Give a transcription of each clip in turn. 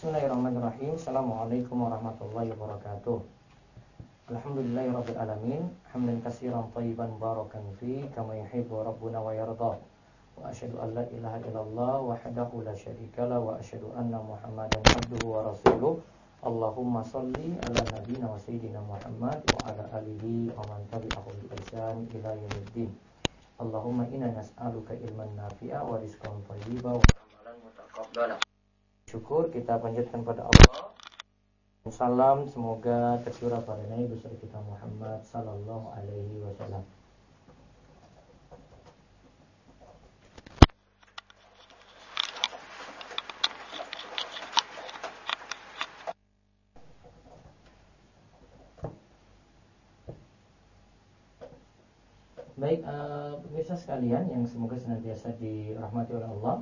Bismillahirrahmanirrahim. Assalamualaikum warahmatullahi wabarakatuh. Alhamdulillahirabbil alamin, hamdan katsiran thayyiban barakan fi kama yuhibbu rabbuna wa yarda. Wa asyhadu an la ilaha illallah wahdahu la syarika lahu wa asyhadu anna Muhammadan abduhu wa rasuluh. Allahumma shalli ala nabiyyina wa sayyidina Muhammad wa ala alihi wa man tabi'ahum bi ihsan ila yaumiddin. Allahumma inna nas'aluka ilman nafi'a wa rizqan thayyiban wa amalan mutaqabbala. Syukur kita panjatkan pada Allah. Salam semoga tercurah pada Nabi besar kita Muhammad sallallahu alaihi wasallam. Baik, pemirsa sekalian yang semoga senantiasa dirahmati oleh Allah.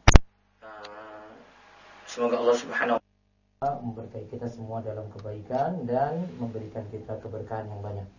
Semoga Allah Subhanahu wa ta'ala memberkahi kita semua dalam kebaikan dan memberikan kita keberkahan yang banyak.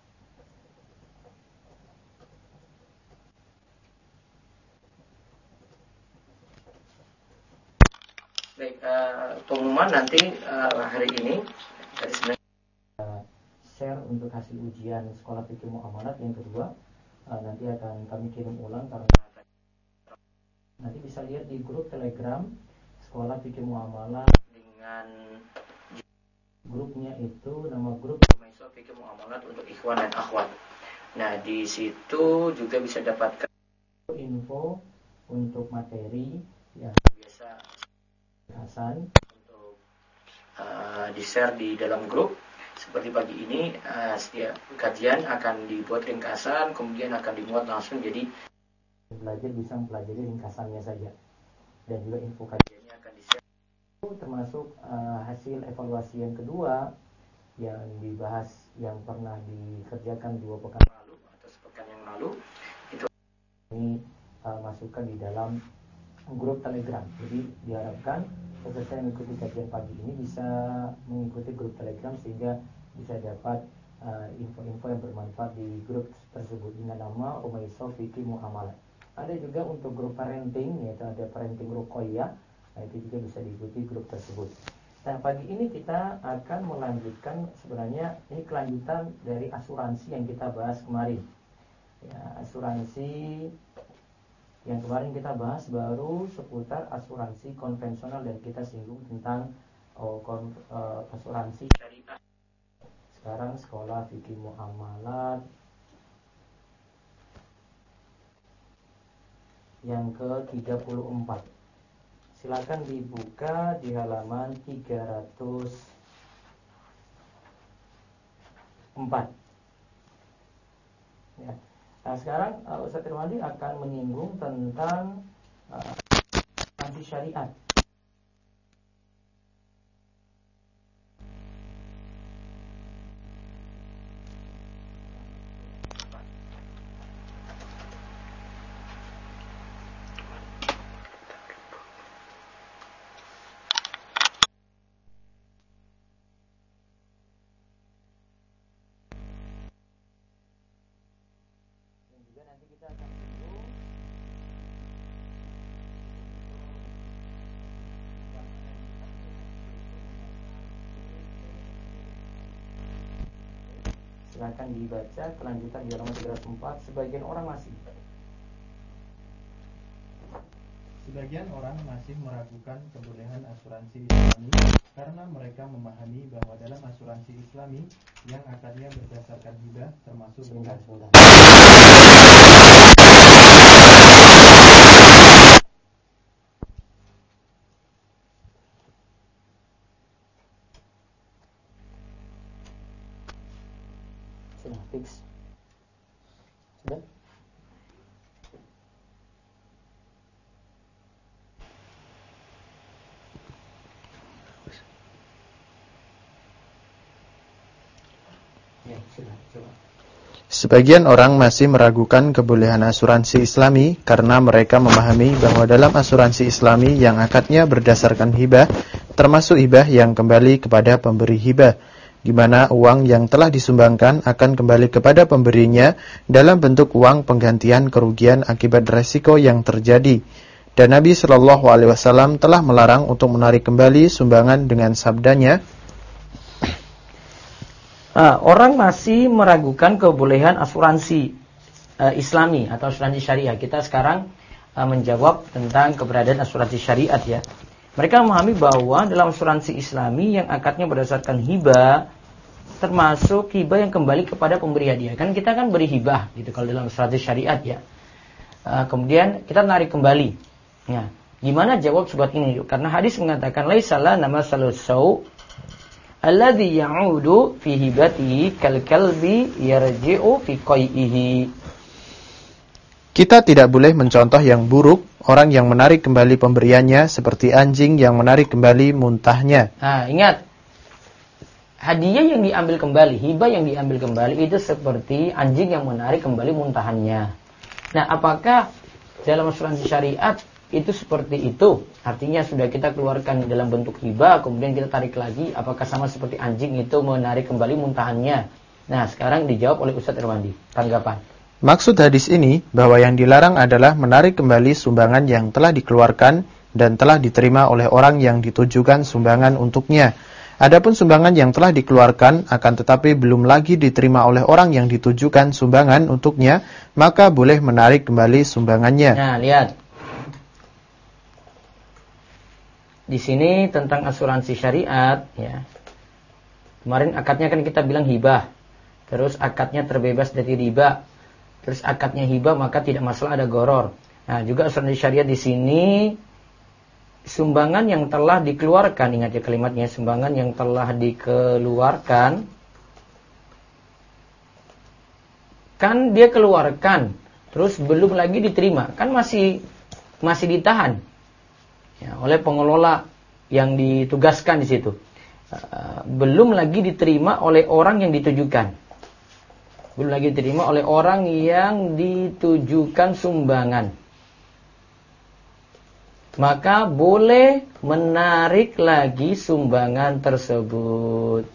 Baik, pengumuman nanti hari ini dari share untuk hasil ujian sekolah fikih muamalat yang kedua. Nanti akan kami kirim ulang karena nanti bisa lihat di grup Telegram Sekolah Fikih Muamalah dengan grupnya itu nama grup Mahasiswa Fikih Muamalat untuk ikhwan dan akhwat. Nah, di situ juga bisa dapatkan info untuk materi yang biasa Hasan untuk di-share di dalam grup. Seperti pagi ini setiap kajian akan dibuat ringkasan, kemudian akan dimuat langsung, jadi belajar bisa mempelajari ringkasannya saja. Dan juga info kajiannya akan di-share, termasuk hasil evaluasi yang kedua yang dibahas yang pernah dikerjakan 2 pekan lalu atau sepekan yang lalu, itu ini masukkan di dalam grup Telegram. Jadi diharapkan peserta yang mengikuti kajian pagi ini bisa mengikuti grup Telegram sehingga bisa dapat info-info yang bermanfaat di grup tersebut dengan nama Mahasiswa Fikih Muamalat. Ada juga untuk grup parenting, yaitu ada parenting Ruqayyah. Nah, itu juga bisa diikuti grup tersebut. Nah, pagi ini kita akan melanjutkan, sebenarnya ini kelanjutan dari asuransi yang kita bahas kemarin. Ya, asuransi yang kemarin kita bahas baru seputar asuransi konvensional dan kita singgung tentang asuransi syariah. Sekarang sekolah fikih muamalat yang ke-34. Silakan dibuka di halaman 304. Ya. Nah, sekarang Ustaz Irwandi akan menyinggung tentang asuransi syariat. Nanti kita akan singgung silakan dibaca kelanjutan di halaman 304. Sebagian orang masih meragukan kebolehan asuransi Islami karena mereka memahami bahwa dalam asuransi Islami yang akadnya berdasarkan hibah termasuk sudah fix. Sudah? Ya, sudah, coba. Sebagian orang masih meragukan kebolehan asuransi Islami karena mereka memahami bahwa dalam asuransi Islami yang akadnya berdasarkan hibah, termasuk hibah yang kembali kepada pemberi hibah, di mana uang yang telah disumbangkan akan kembali kepada pemberinya dalam bentuk uang penggantian kerugian akibat resiko yang terjadi. Dan Nabi Shallallahu Alaihi Wasallam telah melarang untuk menarik kembali sumbangan dengan sabdanya, orang masih meragukan kebolehan asuransi Islami atau asuransi syariah. Kita sekarang menjawab tentang keberadaan asuransi syariat ya. Mereka memahami bahwa dalam asuransi Islami yang akadnya berdasarkan hibah, termasuk hibah yang kembali kepada pemberi hadiah. Kan kita kan beri hibah gitu kalau dalam asuransi syariat ya. Kemudian kita narik kembali. Ya, gimana jawab sobat ini? Karena hadis mengatakan laisala nama salusau alladhi ya'udu fi hibatihi kal kalbi yarji'u fi qai'ihi. Kita tidak boleh mencontoh yang buruk orang yang menarik kembali pemberiannya seperti anjing yang menarik kembali muntahnya. Nah, ingat, hadiah yang diambil kembali, hibah yang diambil kembali itu seperti anjing yang menarik kembali muntahannya. Nah, apakah dalam asuransi syariat itu seperti itu? Artinya sudah kita keluarkan dalam bentuk hibah, kemudian kita tarik lagi, apakah sama seperti anjing itu menarik kembali muntahannya? Nah, sekarang dijawab oleh Ustadz Irwandi. Tanggapan. Maksud hadis ini bahwa yang dilarang adalah menarik kembali sumbangan yang telah dikeluarkan dan telah diterima oleh orang yang ditujukan sumbangan untuknya. Adapun sumbangan yang telah dikeluarkan akan tetapi belum lagi diterima oleh orang yang ditujukan sumbangan untuknya, maka boleh menarik kembali sumbangannya. Nah, lihat. Di sini tentang asuransi syariat ya. Kemarin akadnya kan kita bilang hibah. Terus akadnya terbebas dari riba. Terus akadnya hibah maka tidak masalah ada goror. Nah, juga asuransi syariat di sini sumbangan yang telah dikeluarkan, ingat ya kalimatnya, sumbangan yang telah dikeluarkan kan dia keluarkan terus belum lagi diterima, kan masih ditahan ya, oleh pengelola yang ditugaskan di situ. Belum lagi diterima oleh orang yang ditujukan. Belum lagi diterima oleh orang yang ditujukan sumbangan. Maka boleh menarik lagi sumbangan tersebut.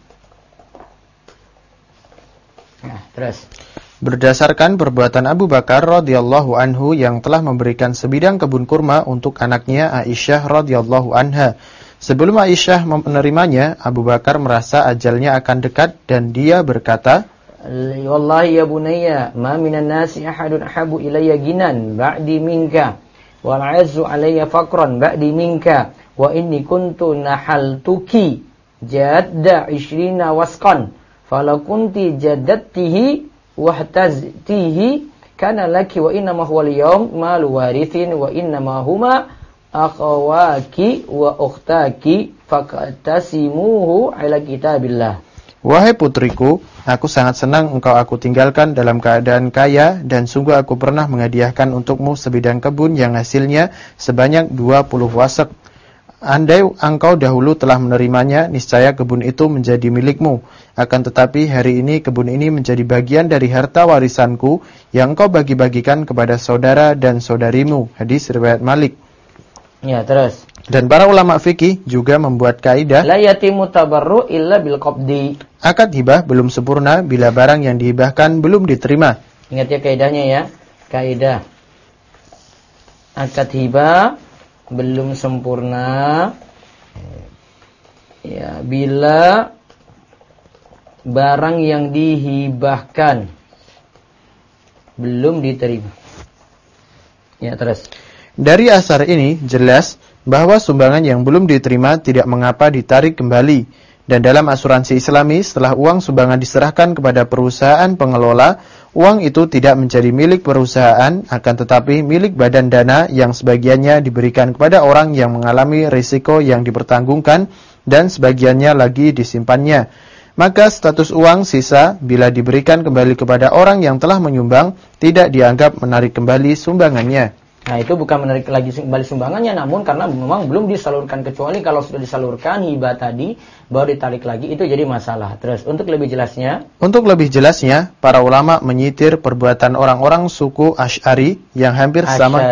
Nah, terus. Berdasarkan perbuatan Abu Bakar radhiyallahu anhu yang telah memberikan sebidang kebun kurma untuk anaknya Aisyah radhiyallahu anha. Sebelum Aisyah menerimanya, Abu Bakar merasa ajalnya akan dekat dan dia berkata, "Wallahi ya bunayya, ma minan nasi ahadun ahabu ilayya ginan ba'di minka, wal 'azzu alayya faqran ba'di minka, wa inni kuntu nahaltuki jadda 20 wasqan, falakunti jaddatihi wahtaztihi kana laki wa inna ma huwa al-yawm malu warithin wa inna ma huma akhawaki wa ukhtaki faqtasimuhu ala kitabillah." Wahai putriku, aku sangat senang engkau aku tinggalkan dalam keadaan kaya dan sungguh aku pernah menghadiahkan untukmu sebidang kebun yang hasilnya sebanyak 20 wasek. Andai engkau dahulu telah menerimanya, niscaya kebun itu menjadi milikmu. Akan tetapi hari ini kebun ini menjadi bagian dari harta warisanku yang engkau bagi-bagikan kepada saudara dan saudarimu. Hadis riwayat Malik. Ya, terus. Dan para ulama fikih juga membuat kaidah la yatimu tabarru illa bil qabdi. Akad hibah belum sempurna bila barang yang dihibahkan belum diterima. Ingat ya kaidahnya ya. Kaidah. Akad hibah belum sempurna ya bila barang yang dihibahkan belum diterima. Ya, terus. Dari asar ini jelas bahwa sumbangan yang belum diterima tidak mengapa ditarik kembali. Dan dalam asuransi Islami, setelah uang sumbangan diserahkan kepada perusahaan pengelola, uang itu tidak menjadi milik perusahaan, akan tetapi milik badan dana yang sebagiannya diberikan kepada orang yang mengalami risiko yang dipertanggungkan dan sebagiannya lagi disimpannya. Maka status uang sisa bila diberikan kembali kepada orang yang telah menyumbang tidak dianggap menarik kembali sumbangannya. Nah, itu bukan menarik lagi kembali sumbangannya, namun karena memang belum disalurkan, kecuali kalau sudah disalurkan hibah tadi baru ditarik lagi, itu jadi masalah. Terus untuk lebih jelasnya, para ulama menyitir perbuatan orang-orang suku Asy'ari yang hampir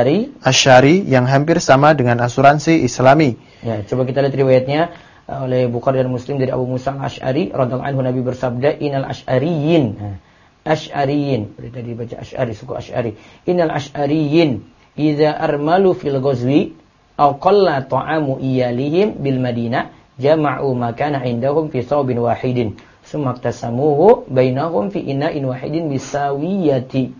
sama dengan asuransi Islami. Ya, coba kita lihat riwayatnya oleh Bukhari dan Muslim dari Abu Musa Al-Asy'ari radhiyallahu anhu, Nabi bersabda, "Innal Asy'ariyin." Asy'ariyin, tadi dibaca Asy'ari, suku Asy'ari. "Innal Asy'ariyin idza armalu fil ghazwi aw qalla ta'amu iyalihim bil Madinah jama'u makana indahum fi thawbin wahidin summa tasamuhu bainahum fi ina'in wahidin bisawiyati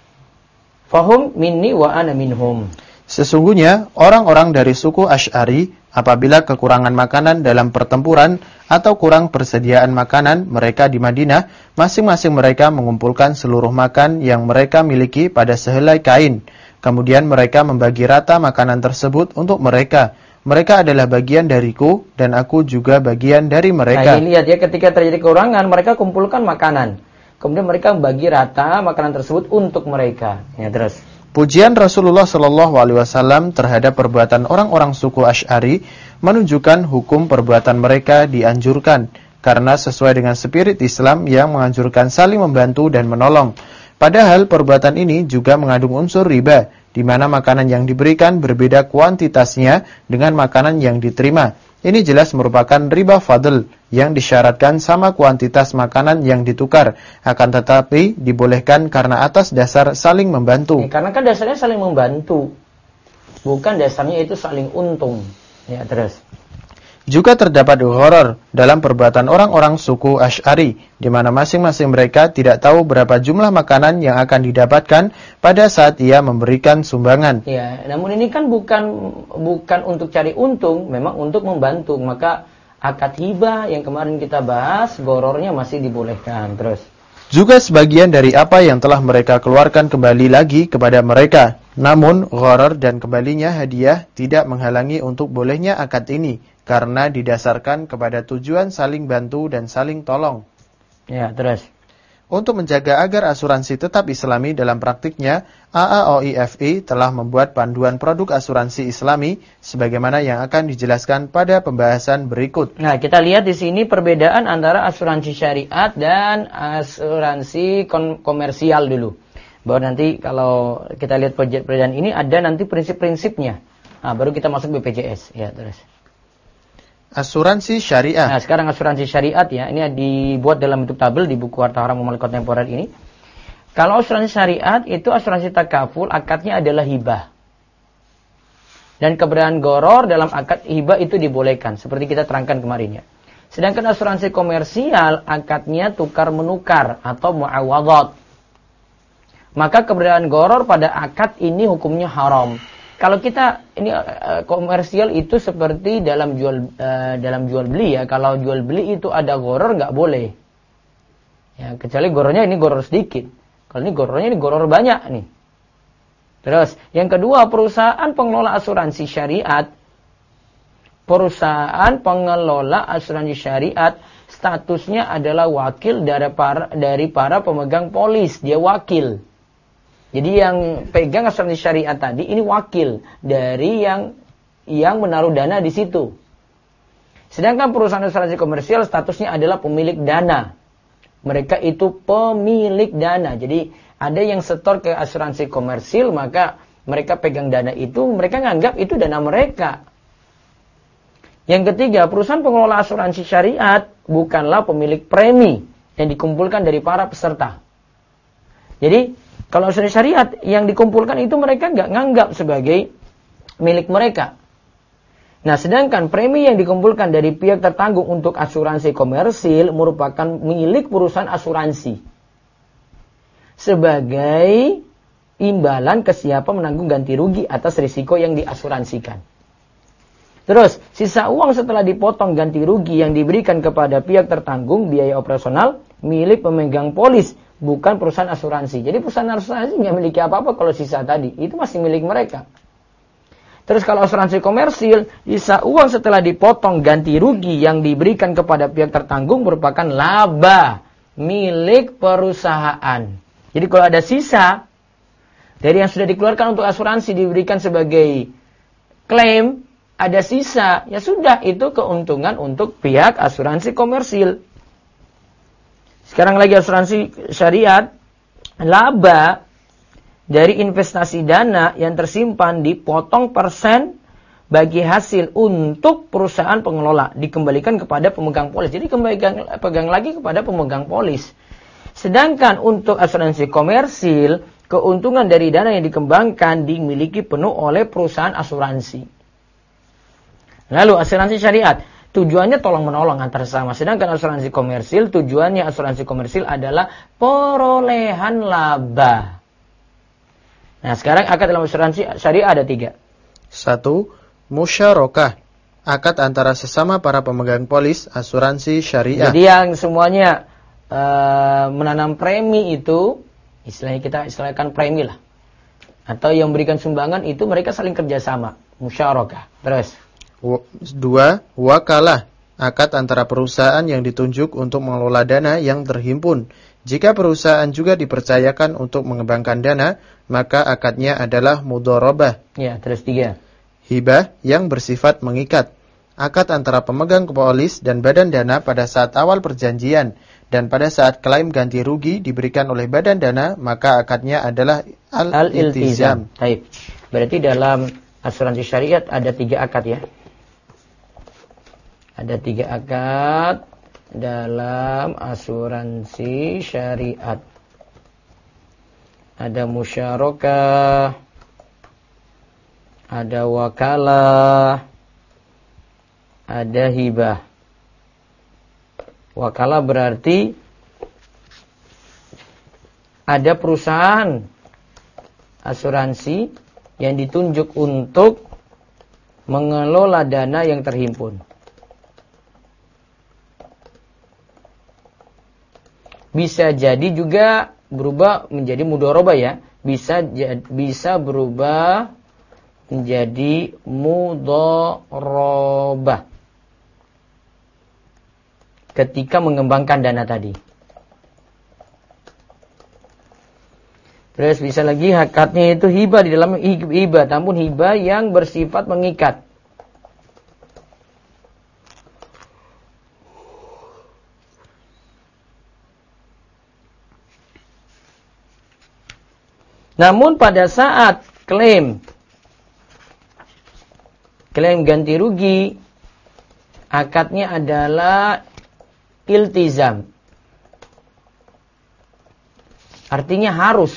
fahum minni wa ana minhum. Sesungguhnya orang-orang dari suku Asy'ari apabila kekurangan makanan dalam pertempuran atau kurang persediaan makanan mereka di Madinah, masing-masing mereka mengumpulkan seluruh makan yang mereka miliki pada sehelai kain. Kemudian mereka membagi rata makanan tersebut untuk mereka. Mereka adalah bagian dariku dan aku juga bagian dari mereka. Nah, ini lihat ya, ketika terjadi kekurangan mereka kumpulkan makanan. Kemudian mereka membagi rata makanan tersebut untuk mereka. Ya, terus. Pujian Rasulullah SAW terhadap perbuatan orang-orang suku Asy'ari menunjukkan hukum perbuatan mereka dianjurkan karena sesuai dengan spirit Islam yang menganjurkan saling membantu dan menolong. Padahal perbuatan ini juga mengandung unsur riba, di mana makanan yang diberikan berbeda kuantitasnya dengan makanan yang diterima. Ini jelas merupakan riba fadl yang disyaratkan sama kuantitas makanan yang ditukar, akan tetapi dibolehkan karena atas dasar saling membantu. Karena kan dasarnya saling membantu, bukan dasarnya itu saling untung. Ya, terus. Juga terdapat gharar dalam perbuatan orang-orang suku Asy'ari, di mana masing-masing mereka tidak tahu berapa jumlah makanan yang akan didapatkan pada saat ia memberikan sumbangan. Ya, namun ini kan bukan untuk cari untung, memang untuk membantu. Maka akad hibah yang kemarin kita bahas, ghararnya masih dibolehkan. Terus. Juga sebagian dari apa yang telah mereka keluarkan kembali lagi kepada mereka. Namun, gharar dan kembalinya hadiah tidak menghalangi untuk bolehnya akad ini, karena didasarkan kepada tujuan saling bantu dan saling tolong. Ya, terus. Untuk menjaga agar asuransi tetap islami dalam praktiknya, AAOIFI telah membuat panduan produk asuransi islami sebagaimana yang akan dijelaskan pada pembahasan berikut. Nah, kita lihat di sini perbedaan antara asuransi syariat dan asuransi komersial dulu. Bahwa nanti kalau kita lihat perbedaan ini ada nanti prinsip-prinsipnya. Nah, baru kita masuk BPJS. Ya, terus. Asuransi syariah. Nah, sekarang asuransi syariat ya, ini dibuat dalam bentuk tabel di buku Harta Haram Muamalah Kontemporer ini. Kalau asuransi syariat itu asuransi takaful, akadnya adalah hibah. Dan keberadaan gharar dalam akad hibah itu dibolehkan, seperti kita terangkan kemarin ya. Sedangkan asuransi komersial, akadnya tukar menukar atau muawadhat. Maka keberadaan gharar pada akad ini hukumnya haram. Kalau kita ini komersial itu seperti dalam jual beli ya. Kalau jual beli itu ada gharar nggak boleh. Ya, kecuali ghararnya ini gharar sedikit. Kalau ini ghararnya ini gharar banyak nih. Terus yang kedua, perusahaan pengelola asuransi syariat. Perusahaan pengelola asuransi syariat statusnya adalah wakil dari para pemegang polis. Dia wakil. Jadi yang pegang asuransi syariat tadi ini wakil dari yang menaruh dana di situ. Sedangkan perusahaan asuransi komersial statusnya adalah pemilik dana. Mereka itu pemilik dana. Jadi ada yang setor ke asuransi komersil, maka mereka pegang dana itu, mereka nganggap itu dana mereka. Yang ketiga, perusahaan pengelola asuransi syariat bukanlah pemilik premi yang dikumpulkan dari para peserta. Jadi kalau asuransi syariat yang dikumpulkan itu mereka nggak nganggap sebagai milik mereka. Nah, sedangkan premi yang dikumpulkan dari pihak tertanggung untuk asuransi komersil merupakan milik perusahaan asuransi. Sebagai imbalan ke siapa menanggung ganti rugi atas risiko yang diasuransikan. Terus, sisa uang setelah dipotong ganti rugi yang diberikan kepada pihak tertanggung biaya operasional milik pemegang polis, bukan perusahaan asuransi. Jadi perusahaan asuransi nggak memiliki apa-apa kalau sisa tadi. Itu masih milik mereka. Terus kalau asuransi komersil, sisa uang setelah dipotong ganti rugi yang diberikan kepada pihak tertanggung merupakan laba milik perusahaan. Jadi kalau ada sisa dari yang sudah dikeluarkan untuk asuransi diberikan sebagai klaim, ada sisa, ya sudah itu keuntungan untuk pihak asuransi komersil. Sekarang lagi asuransi syariat, laba dari investasi dana yang tersimpan dipotong persen bagi hasil untuk perusahaan pengelola, dikembalikan kepada pemegang polis. Jadi pegang lagi kepada pemegang polis. Sedangkan untuk asuransi komersil, keuntungan dari dana yang dikembangkan dimiliki penuh oleh perusahaan asuransi. Lalu asuransi syariat, tujuannya tolong-menolong antar sesama. Sedangkan asuransi komersil, tujuannya asuransi komersil adalah perolehan laba. Nah, sekarang akad dalam asuransi syariah ada 3. 1. Musyarakah, akad antara sesama para pemegang polis asuransi syariah. Jadi yang semuanya menanam premi itu, istilahnya kita istilahkan premi lah. Atau yang memberikan sumbangan itu mereka saling kerjasama. Musyarakah. Terus. 2. Wakalah, akad antara perusahaan yang ditunjuk untuk mengelola dana yang terhimpun. Jika perusahaan juga dipercayakan untuk mengembangkan dana, maka akadnya adalah mudharabah. Ya, terus 3. Hibah yang bersifat mengikat, akad antara pemegang polis dan badan dana pada saat awal perjanjian, dan pada saat klaim ganti rugi diberikan oleh badan dana, maka akadnya adalah al-iltizam. Baik. Berarti dalam asuransi syariat ada 3 akad ya. Ada 3 akad dalam asuransi syariat. Ada musyarakah, ada wakalah, ada hibah. Wakalah berarti ada perusahaan asuransi yang ditunjuk untuk mengelola dana yang terhimpun. Bisa jadi juga berubah menjadi mudharabah ya. Bisa berubah menjadi mudharabah ketika mengembangkan dana tadi. Terus bisa lagi akadnya itu hibah, di dalam hibah, namun hibah yang bersifat mengikat. Namun pada saat klaim ganti rugi, akadnya adalah iltizam. Artinya harus.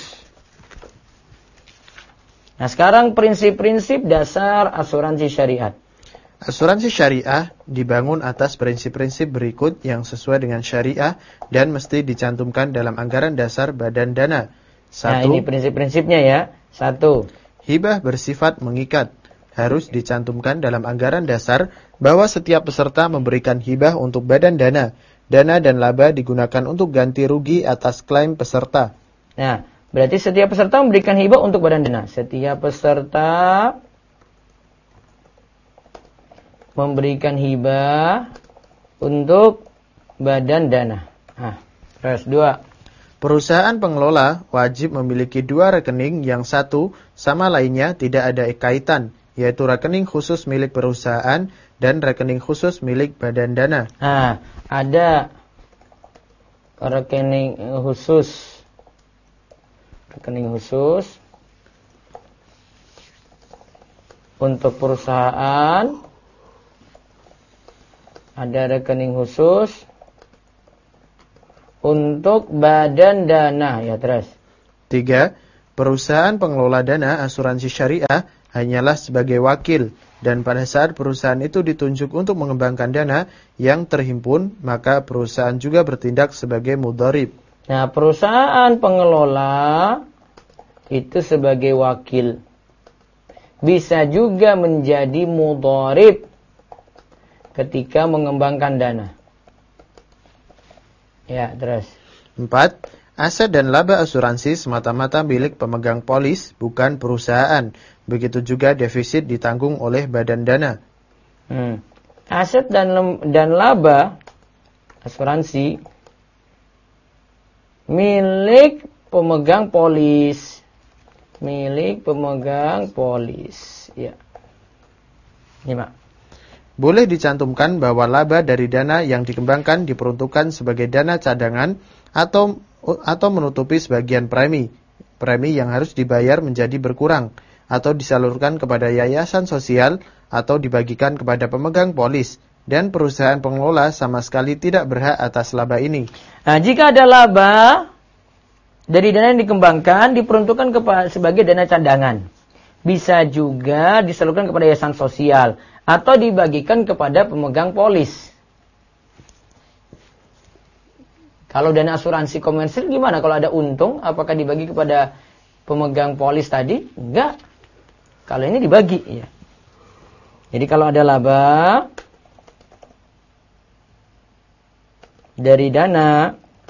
Nah, sekarang prinsip-prinsip dasar asuransi syariat. Asuransi syariah dibangun atas prinsip-prinsip berikut yang sesuai dengan syariah dan mesti dicantumkan dalam anggaran dasar badan dana. 1. Nah, ini prinsip-prinsipnya ya. 1. Hibah bersifat mengikat. Harus dicantumkan dalam anggaran dasar bahwa setiap peserta memberikan hibah untuk badan dana. Dana dan laba digunakan untuk ganti rugi atas klaim peserta. Nah, berarti setiap peserta memberikan hibah untuk badan dana. Setiap peserta memberikan hibah untuk badan dana. Nah, terus 2. Perusahaan pengelola wajib memiliki 2 rekening yang satu sama lainnya tidak ada kaitan, yaitu rekening khusus milik perusahaan dan rekening khusus milik badan dana. Nah, ada rekening khusus. Rekening khusus untuk perusahaan. Ada rekening khusus untuk badan dana, ya terus. 3. Perusahaan pengelola dana asuransi syariah hanyalah sebagai wakil, dan pada saat perusahaan itu ditunjuk untuk mengembangkan dana yang terhimpun, maka perusahaan juga bertindak sebagai mudharib. Nah, perusahaan pengelola itu sebagai wakil. Bisa juga menjadi mudharib ketika mengembangkan dana. Ya, terus. 4. Aset dan laba asuransi semata-mata milik pemegang polis, bukan perusahaan. Begitu juga defisit ditanggung oleh badan dana. Aset dan laba asuransi milik pemegang polis. Milik pemegang polis. Ya. Nyimak. Boleh dicantumkan bahwa laba dari dana yang dikembangkan diperuntukkan sebagai dana cadangan atau menutupi sebagian premi yang harus dibayar menjadi berkurang, atau disalurkan kepada yayasan sosial atau dibagikan kepada pemegang polis, dan perusahaan pengelola sama sekali tidak berhak atas laba ini. Nah, jika ada laba Dari dana yang dikembangkan diperuntukkan sebagai dana cadangan. Bisa juga disalurkan kepada yayasan sosial atau dibagikan kepada pemegang polis. Kalau dana asuransi komersil gimana? Kalau ada untung, apakah dibagi kepada pemegang polis tadi? Enggak. Kalau ini dibagi, ya. Jadi kalau ada laba dari dana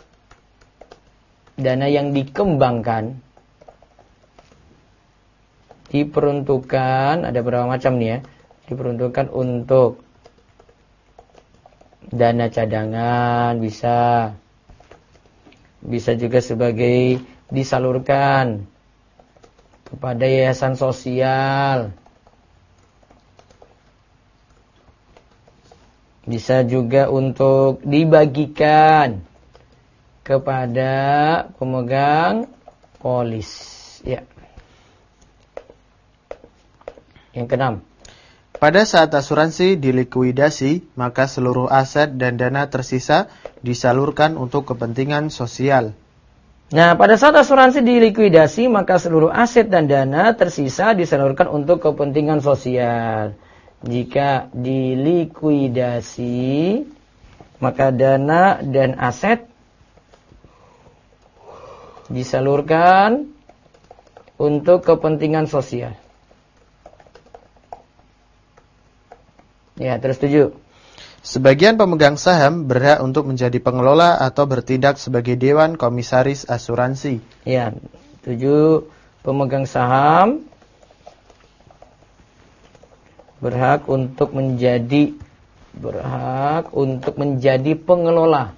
yang dikembangkan, diperuntukkan, ada berapa macam nih ya? Diperuntukkan untuk dana cadangan, bisa juga sebagai disalurkan kepada yayasan sosial, bisa juga untuk dibagikan kepada pemegang polis, ya. Yang keenam, pada saat asuransi dilikuidasi, maka seluruh aset dan dana tersisa disalurkan untuk kepentingan sosial. Nah, pada saat asuransi dilikuidasi, maka seluruh aset dan dana tersisa disalurkan untuk kepentingan sosial. Jika dilikuidasi, maka dana dan aset disalurkan untuk kepentingan sosial. Ya, terus 7. Sebagian pemegang saham berhak untuk menjadi pengelola atau bertindak sebagai dewan komisaris asuransi. Ya, 7. Pemegang saham berhak untuk menjadi pengelola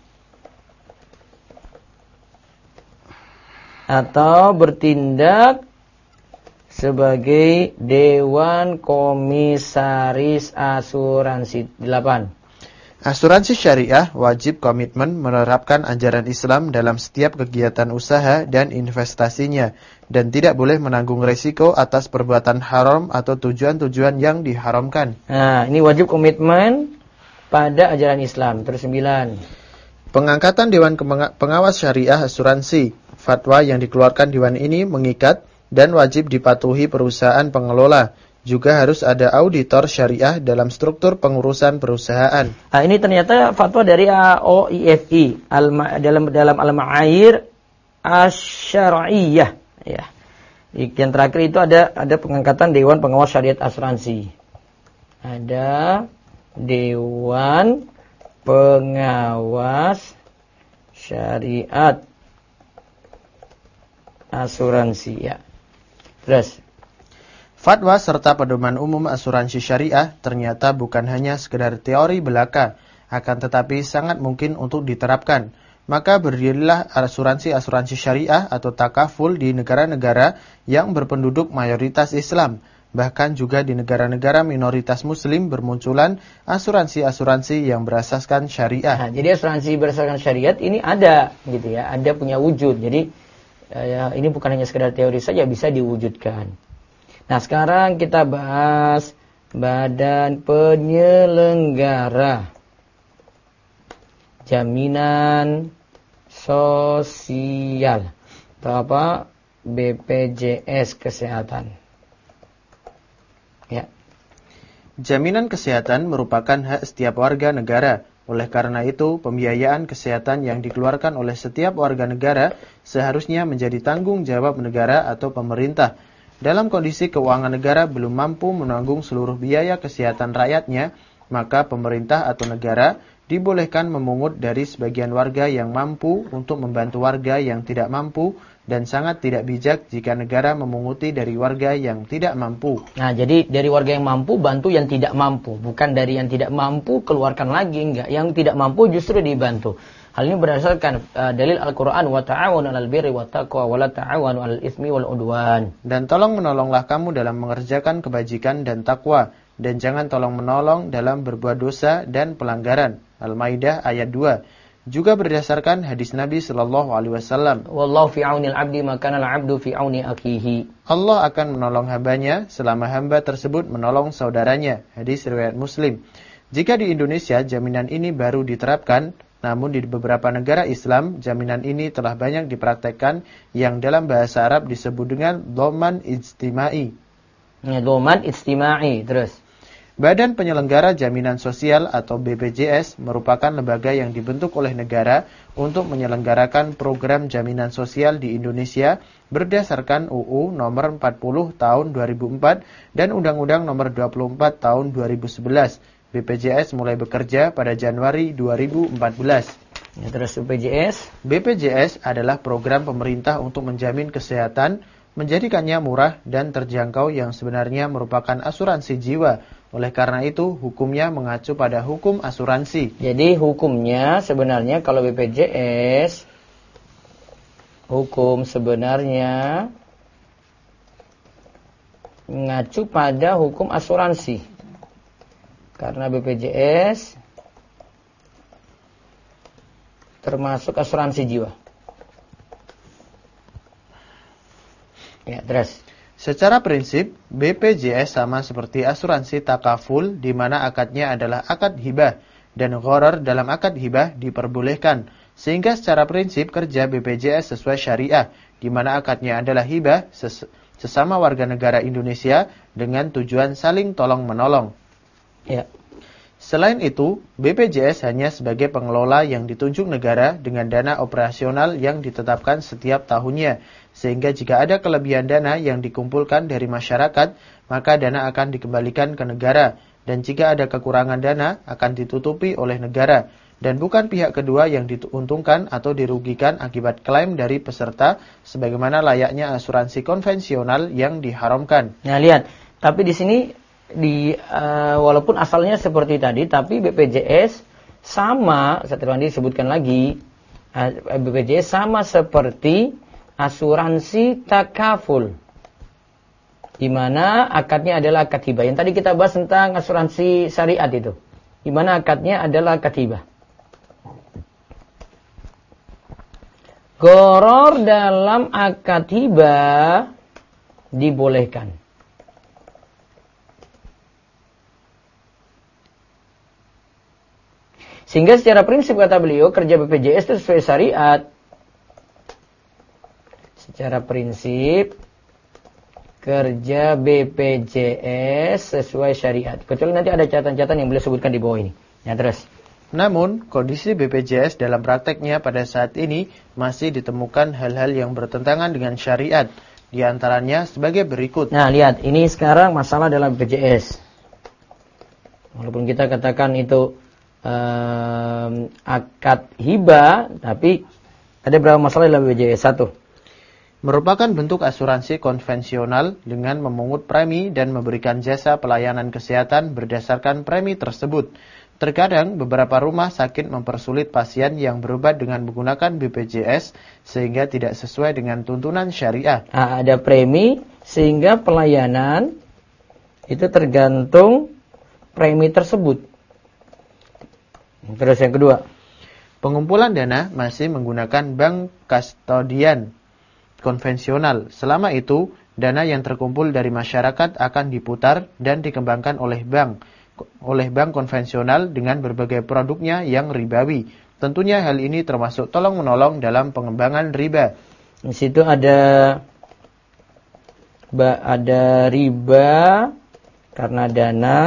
atau bertindak sebagai dewan komisaris asuransi. 8. Asuransi syariah wajib komitmen menerapkan ajaran Islam dalam setiap kegiatan usaha dan investasinya dan tidak boleh menanggung resiko atas perbuatan haram atau tujuan-tujuan yang diharamkan. Nah, ini wajib komitmen pada ajaran Islam. Terus 9. Pengangkatan Dewan Pengawas Syariah Asuransi. Fatwa yang dikeluarkan Dewan ini mengikat dan wajib dipatuhi perusahaan pengelola. Juga harus ada auditor syariah dalam struktur pengurusan perusahaan. Nah, ini ternyata fatwa dari AOIFI dalam Al-Ma'ayir Asy-Syar'iyyah, ya. Yang terakhir itu ada pengangkatan Dewan Pengawas Syariat Asuransi. Ada Dewan Pengawas Syariat Asuransi, ya. Terus fatwa serta pedoman umum asuransi syariah ternyata bukan hanya sekedar teori belaka, akan tetapi sangat mungkin untuk diterapkan. Maka berdirilah asuransi syariah atau takaful di negara-negara yang berpenduduk mayoritas Islam. Bahkan juga di negara-negara minoritas Muslim bermunculan asuransi-asuransi yang berasaskan syariah. Nah, jadi asuransi berdasarkan syariat ini ada, gitu ya, ada punya wujud. Jadi ini bukan hanya sekedar teori saja, bisa diwujudkan. Nah, sekarang kita bahas badan penyelenggara jaminan sosial atau apa? BPJS Kesehatan. Ya. Jaminan kesehatan merupakan hak setiap warga negara. Oleh karena itu, pembiayaan kesehatan yang dikeluarkan oleh setiap warga negara seharusnya menjadi tanggung jawab negara atau pemerintah. Dalam kondisi keuangan negara belum mampu menanggung seluruh biaya kesehatan rakyatnya, maka pemerintah atau negara dibolehkan memungut dari sebagian warga yang mampu untuk membantu warga yang tidak mampu, dan sangat tidak bijak jika negara memunguti dari warga yang tidak mampu. Nah, jadi dari warga yang mampu bantu yang tidak mampu, bukan dari yang tidak mampu keluarkan lagi, enggak. Yang tidak mampu justru dibantu. Hal ini berdasarkan dalil Al-Quran, wa ta'awanu 'alal birri wat taqwa wa la ta'awanu 'alal itsmi wal 'udwan. Dan tolong menolonglah kamu dalam mengerjakan kebajikan dan takwa, dan jangan tolong menolong dalam berbuat dosa dan pelanggaran. Al-Maidah ayat 2. Juga berdasarkan hadis Nabi sallallahu alaihi wasallam, wallahu fi 'aunil 'abdi ma kana al-'abdu fi 'auni akhihi. Allah akan menolong hambanya selama hamba tersebut menolong saudaranya. Hadis riwayat Muslim. Jika di Indonesia jaminan ini baru diterapkan, Namun di beberapa negara Islam, jaminan ini telah banyak dipraktekkan yang dalam bahasa Arab disebut dengan dhaman ijtimai. Dhaman ijtimai, terus. Badan Penyelenggara Jaminan Sosial atau BPJS merupakan lembaga yang dibentuk oleh negara untuk menyelenggarakan program jaminan sosial di Indonesia berdasarkan UU nomor 40 tahun 2004 dan Undang-Undang nomor 24 tahun 2011. BPJS mulai bekerja pada Januari 2014. Ya, terus BPJS? BPJS adalah program pemerintah untuk menjamin kesehatan, menjadikannya murah dan terjangkau yang sebenarnya merupakan asuransi jiwa. Oleh karena itu, hukumnya mengacu pada hukum asuransi. Jadi hukumnya sebenarnya kalau BPJS, hukum sebenarnya mengacu pada hukum asuransi. Karena BPJS termasuk asuransi jiwa. Ya, terus. Secara prinsip, BPJS sama seperti asuransi takaful di mana akadnya adalah akad hibah dan gharar dalam akad hibah diperbolehkan. Sehingga secara prinsip kerja BPJS sesuai syariah di mana akadnya adalah hibah sesama warga negara Indonesia dengan tujuan saling tolong-menolong. Ya. Selain itu, BPJS hanya sebagai pengelola yang ditunjuk negara dengan dana operasional yang ditetapkan setiap tahunnya. Sehingga jika ada kelebihan dana yang dikumpulkan dari masyarakat, maka dana akan dikembalikan ke negara. Dan jika ada kekurangan dana, akan ditutupi oleh negara. Dan bukan pihak kedua yang diuntungkan atau dirugikan akibat klaim dari peserta, sebagaimana layaknya asuransi konvensional yang diharamkan. Nah, lihat. Tapi di sini walaupun asalnya seperti tadi, tapi BPJS sama, setelah disebutkan lagi, BPJS sama seperti asuransi takaful, di mana akadnya adalah akad hibah. Yang tadi kita bahas tentang asuransi syariat itu, di mana akadnya adalah akad hibah. Gharar dalam akad hibah dibolehkan. Sehingga secara prinsip kata beliau kerja BPJS itu sesuai syariat. Secara prinsip kerja BPJS sesuai syariat. Kecuali nanti ada catatan-catatan yang beliau sebutkan di bawah ini. Ya, terus. Namun, kondisi BPJS dalam prakteknya pada saat ini masih ditemukan hal-hal yang bertentangan dengan syariat. Di antaranya sebagai berikut. Nah, lihat. Ini sekarang masalah dalam BPJS. Walaupun kita katakan itu akad hibah, tapi ada beberapa masalah dalam BPJS. 1. Merupakan bentuk asuransi konvensional dengan memungut premi dan memberikan jasa pelayanan kesehatan berdasarkan premi tersebut. Terkadang beberapa rumah sakit mempersulit pasien yang berobat dengan menggunakan BPJS sehingga tidak sesuai dengan tuntunan syariah. Nah, ada premi sehingga pelayanan itu tergantung premi tersebut. Terus yang kedua, pengumpulan dana masih menggunakan bank kustodian konvensional. Selama itu, dana yang terkumpul dari masyarakat akan diputar dan dikembangkan oleh bank konvensional dengan berbagai produknya yang ribawi. Tentunya hal ini termasuk tolong-menolong dalam pengembangan riba. Di situ ada riba karena dana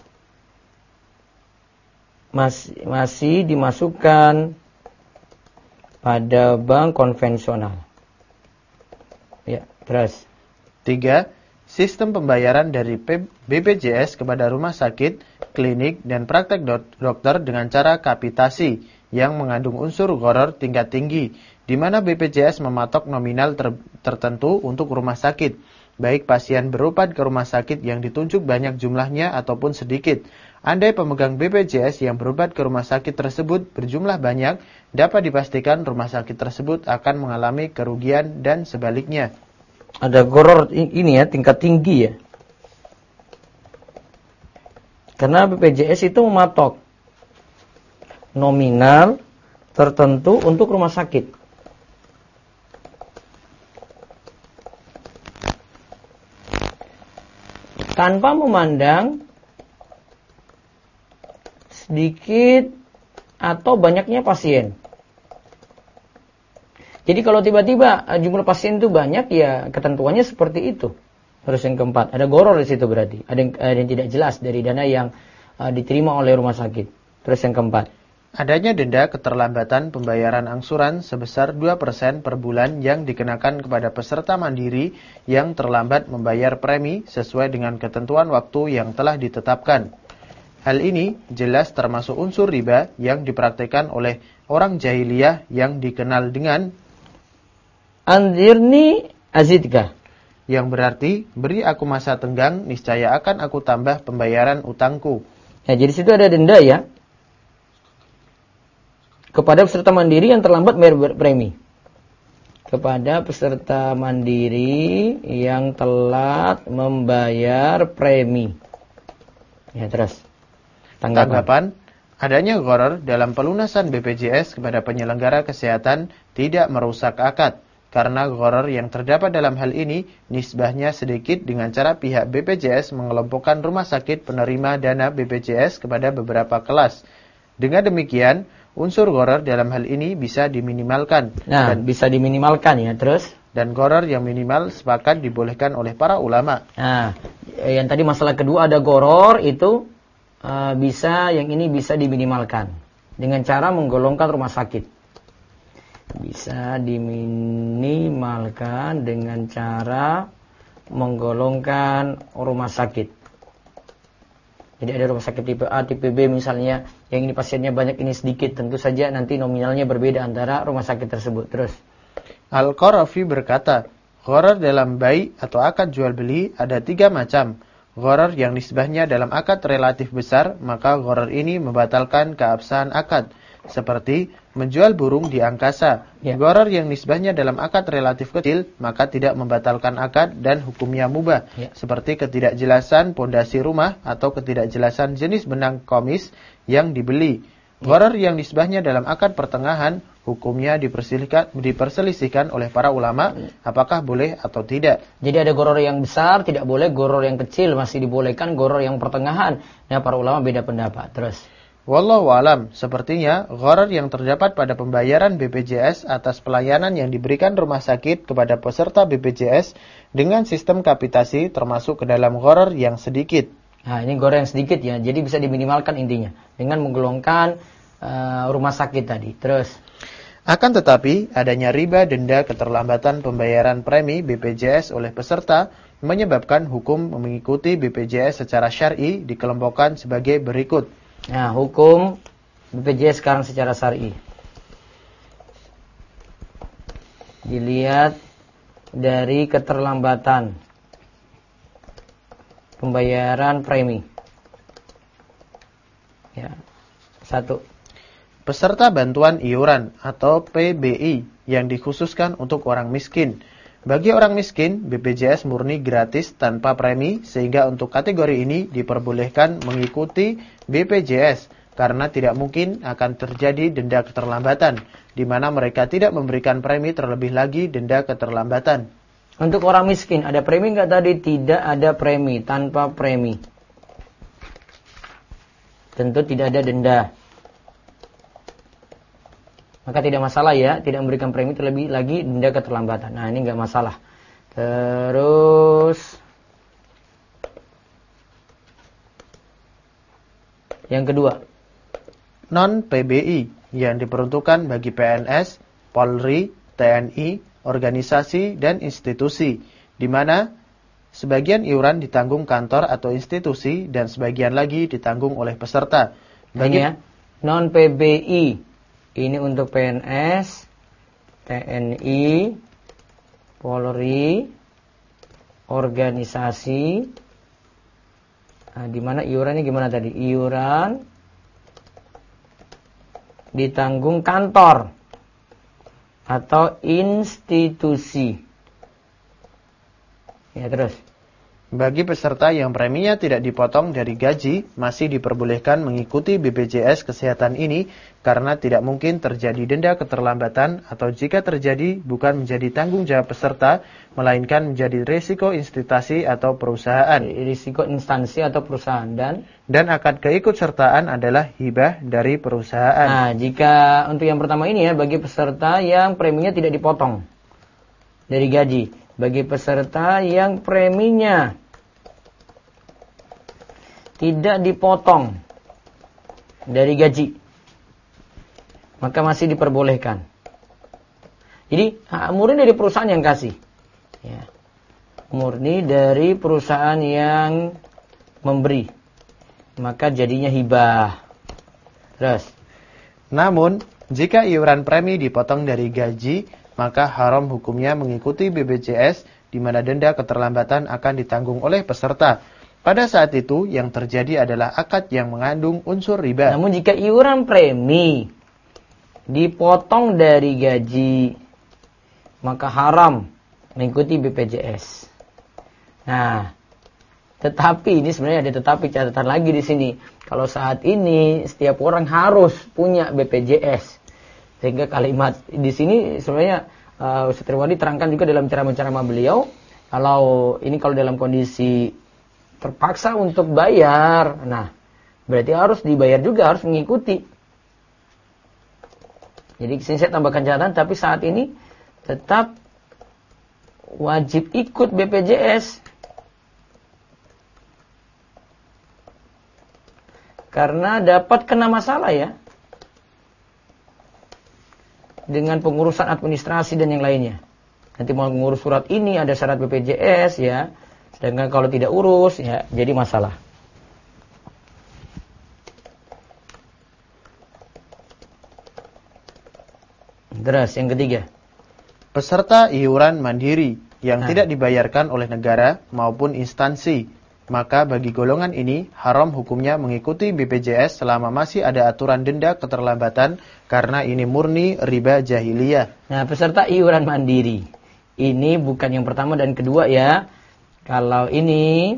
masih dimasukkan pada bank konvensional. Ya, terus. 3. Sistem pembayaran dari BPJS kepada rumah sakit, klinik, dan praktek dokter dengan cara kapitasi yang mengandung unsur gharar tingkat tinggi, di mana BPJS mematok nominal tertentu untuk rumah sakit, baik pasien berobat ke rumah sakit yang ditunjuk banyak jumlahnya ataupun sedikit. Andai pemegang BPJS yang berobat ke rumah sakit tersebut berjumlah banyak, dapat dipastikan rumah sakit tersebut akan mengalami kerugian dan sebaliknya. Ada gharar ini ya, tingkat tinggi ya. Karena BPJS itu mematok nominal tertentu untuk rumah sakit. Tanpa memandang sedikit atau banyaknya pasien. Jadi kalau tiba-tiba jumlah pasien itu banyak, ya ketentuannya seperti itu. Terus yang keempat, ada gharar di situ berarti. Ada yang tidak jelas dari dana yang diterima oleh rumah sakit. Terus yang keempat, adanya denda keterlambatan pembayaran angsuran sebesar 2% per bulan yang dikenakan kepada peserta mandiri yang terlambat membayar premi sesuai dengan ketentuan waktu yang telah ditetapkan. Hal ini jelas termasuk unsur riba yang dipraktikkan oleh orang jahiliyah yang dikenal dengan anzirni azidka, yang berarti beri aku masa tenggang, niscaya akan aku tambah pembayaran utangku. Ya, jadi situ ada denda ya kepada peserta mandiri yang terlambat membayar premi. Kepada peserta mandiri yang telat membayar premi. Ya, terus tanggapan. Adanya gharar dalam pelunasan BPJS kepada penyelenggara kesehatan tidak merusak akad. Karena gharar yang terdapat dalam hal ini nisbahnya sedikit dengan cara pihak BPJS mengelompokkan rumah sakit penerima dana BPJS kepada beberapa kelas. Dengan demikian, unsur gharar dalam hal ini bisa diminimalkan. Nah, bisa diminimalkan ya, terus. Dan gharar yang minimal sepakat dibolehkan oleh para ulama. Nah, yang tadi masalah kedua ada gharar itu yang ini bisa diminimalkan dengan cara menggolongkan rumah sakit. Bisa diminimalkan dengan cara menggolongkan rumah sakit. Jadi ada rumah sakit tipe A, tipe B misalnya, yang ini pasiennya banyak, ini sedikit. Tentu saja nanti nominalnya berbeda antara rumah sakit tersebut. Terus Al-Qarafi berkata, gharar dalam bai atau akad jual beli ada 3 macam. Gharar yang nisbahnya dalam akad relatif besar, maka gharar ini membatalkan keabsahan akad. Seperti menjual burung di angkasa. Gharar yang nisbahnya dalam akad relatif kecil, maka tidak membatalkan akad dan hukumnya mubah. Seperti ketidakjelasan pondasi rumah atau ketidakjelasan jenis benang komis yang dibeli. Gharar yang nisbahnya dalam akad pertengahan, hukumnya diperselisihkan oleh para ulama apakah boleh atau tidak. Jadi ada gharar yang besar tidak boleh, gharar yang kecil masih dibolehkan, gharar yang pertengahan. Nah, para ulama beda pendapat. Terus wallahu alam, sepertinya gharar yang terdapat pada pembayaran BPJS atas pelayanan yang diberikan rumah sakit kepada peserta BPJS dengan sistem kapitasi termasuk ke dalam gharar yang sedikit. Nah, ini gharar yang sedikit ya, jadi bisa diminimalkan intinya dengan menggolongkan rumah sakit tadi. Terus akan tetapi adanya riba denda keterlambatan pembayaran premi BPJS oleh peserta menyebabkan hukum mengikuti BPJS secara syar'i dikelompokkan sebagai berikut. Nah, hukum BPJS sekarang secara syar'i dilihat dari keterlambatan pembayaran premi. Ya. 1. Peserta bantuan iuran atau PBI yang dikhususkan untuk orang miskin. Bagi orang miskin, BPJS murni gratis tanpa premi, sehingga untuk kategori ini diperbolehkan mengikuti BPJS karena tidak mungkin akan terjadi denda keterlambatan, di mana mereka tidak memberikan premi, terlebih lagi denda keterlambatan. Untuk orang miskin, ada premi nggak tadi? Tidak ada premi, tanpa premi. Tentu tidak ada denda. Maka tidak masalah ya, tidak memberikan premi, terlebih lagi denda keterlambatan. Nah, ini nggak masalah. Terus yang kedua, non-PBI yang diperuntukkan bagi PNS, Polri, TNI, organisasi, dan institusi, di mana sebagian iuran ditanggung kantor atau institusi dan sebagian lagi ditanggung oleh peserta. Bagi ya, non-PBI ini untuk PNS, TNI, Polri, organisasi. Nah, di mana iurannya gimana tadi? Iuran ditanggung kantor atau institusi. Ya, terus Bagi peserta yang preminya tidak dipotong dari gaji, masih diperbolehkan mengikuti BPJS Kesehatan ini karena tidak mungkin terjadi denda keterlambatan atau jika terjadi bukan menjadi tanggung jawab peserta, melainkan menjadi risiko institusi atau perusahaan. Risiko instansi atau perusahaan dan akad keikutsertaan adalah hibah dari perusahaan. Nah, jika untuk yang pertama ini ya, bagi peserta yang preminya tidak dipotong dari gaji. Bagi peserta yang preminya tidak dipotong dari gaji, maka masih diperbolehkan. Jadi murni dari perusahaan yang kasih, ya. Murni dari perusahaan yang memberi, maka jadinya hibah. Terus, namun jika iuran premi dipotong dari gaji, maka haram hukumnya mengikuti BPJS di mana denda keterlambatan akan ditanggung oleh peserta. Pada saat itu yang terjadi adalah akad yang mengandung unsur riba. Namun jika iuran premi dipotong dari gaji, maka haram mengikuti BPJS. Nah, tetapi ini sebenarnya ada tetapi catatan lagi di sini. Kalau saat ini setiap orang harus punya BPJS. Sehingga kalimat di sini sebenarnya Ustaz Ridwan terangkan juga dalam ceramah-ceramah beliau, kalau dalam kondisi terpaksa untuk bayar, nah berarti harus dibayar juga, harus mengikuti. Jadi sini saya tambahkan catatan, tapi saat ini tetap wajib ikut BPJS. Karena dapat kena masalah ya, dengan pengurusan administrasi dan yang lainnya. Nanti mau ngurus surat ini ada syarat BPJS ya. Sedangkan kalau tidak urus ya jadi masalah. Terus yang ketiga, peserta iuran mandiri yang tidak dibayarkan oleh negara maupun instansi. Maka bagi golongan ini haram hukumnya mengikuti BPJS selama masih ada aturan denda keterlambatan karena ini murni riba jahiliyah. Nah, peserta iuran mandiri ini bukan yang pertama dan kedua ya. Kalau ini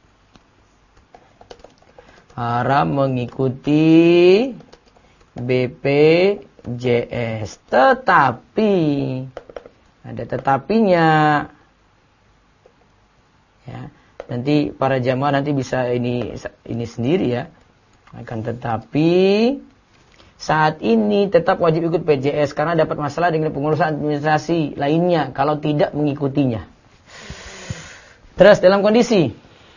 haram mengikuti BPJS, tetapi ada tetapinya ya. Nanti para jamaah nanti bisa ini sendiri ya. Akan tetapi saat ini tetap wajib ikut BPJS karena dapat masalah dengan pengurusan administrasi lainnya kalau tidak mengikutinya. Terus dalam kondisi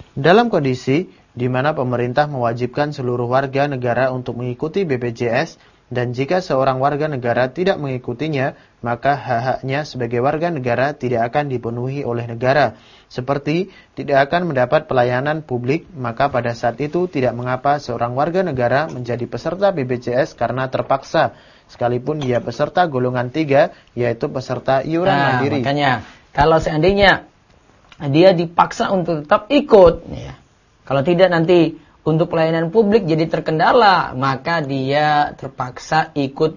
di mana pemerintah mewajibkan seluruh warga negara untuk mengikuti BPJS dan jika seorang warga negara tidak mengikutinya, maka hak-haknya sebagai warga negara tidak akan dipenuhi oleh negara. Seperti tidak akan mendapat pelayanan publik, maka pada saat itu tidak mengapa seorang warga negara menjadi peserta BPJS karena terpaksa, sekalipun dia peserta golongan 3, yaitu peserta iuran mandiri. Makanya, kalau seandainya dia dipaksa untuk tetap ikut, ya, kalau tidak nanti untuk pelayanan publik jadi terkendala, maka dia terpaksa ikut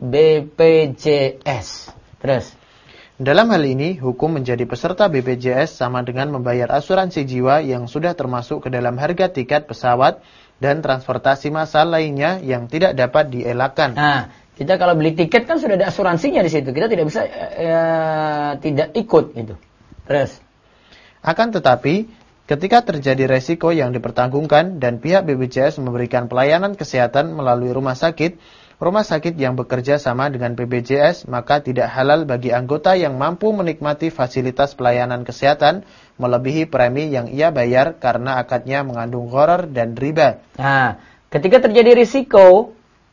BPJS. Terus, dalam hal ini, hukum menjadi peserta BPJS sama dengan membayar asuransi jiwa yang sudah termasuk ke dalam harga tiket pesawat dan transportasi massal lainnya yang tidak dapat dielakkan. Nah, kita kalau beli tiket kan sudah ada asuransinya di situ. Kita tidak bisa tidak ikut gitu. Terus, akan tetapi, ketika terjadi resiko yang dipertanggungkan dan pihak BPJS memberikan pelayanan kesehatan melalui rumah sakit yang bekerja sama dengan BPJS, maka tidak halal bagi anggota yang mampu menikmati fasilitas pelayanan kesehatan melebihi premi yang ia bayar karena akadnya mengandung gharar dan riba. Nah, ketika terjadi risiko,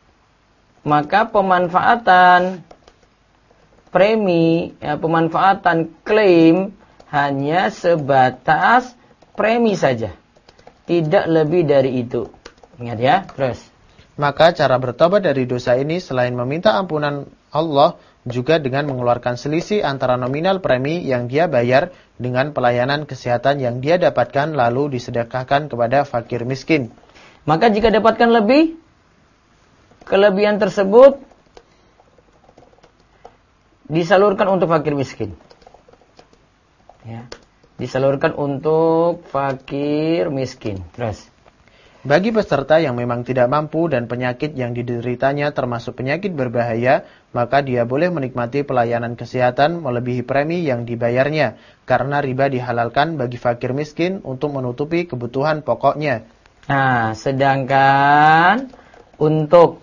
maka pemanfaatan premi, pemanfaatan klaim hanya sebatas premi saja, tidak lebih dari itu. Ingat ya, terus. Maka cara bertobat dari dosa ini selain meminta ampunan Allah, juga dengan mengeluarkan selisih antara nominal premi yang dia bayar dengan pelayanan kesehatan yang dia dapatkan lalu disedekahkan kepada fakir miskin. Maka jika dapatkan lebih, kelebihan tersebut disalurkan untuk fakir miskin. Ya. disalurkan untuk fakir miskin. Terus. Bagi peserta yang memang tidak mampu dan penyakit yang dideritanya termasuk penyakit berbahaya, maka dia boleh menikmati pelayanan kesehatan melebihi premi yang dibayarnya, karena riba dihalalkan bagi fakir miskin untuk menutupi kebutuhan pokoknya. Nah, sedangkan untuk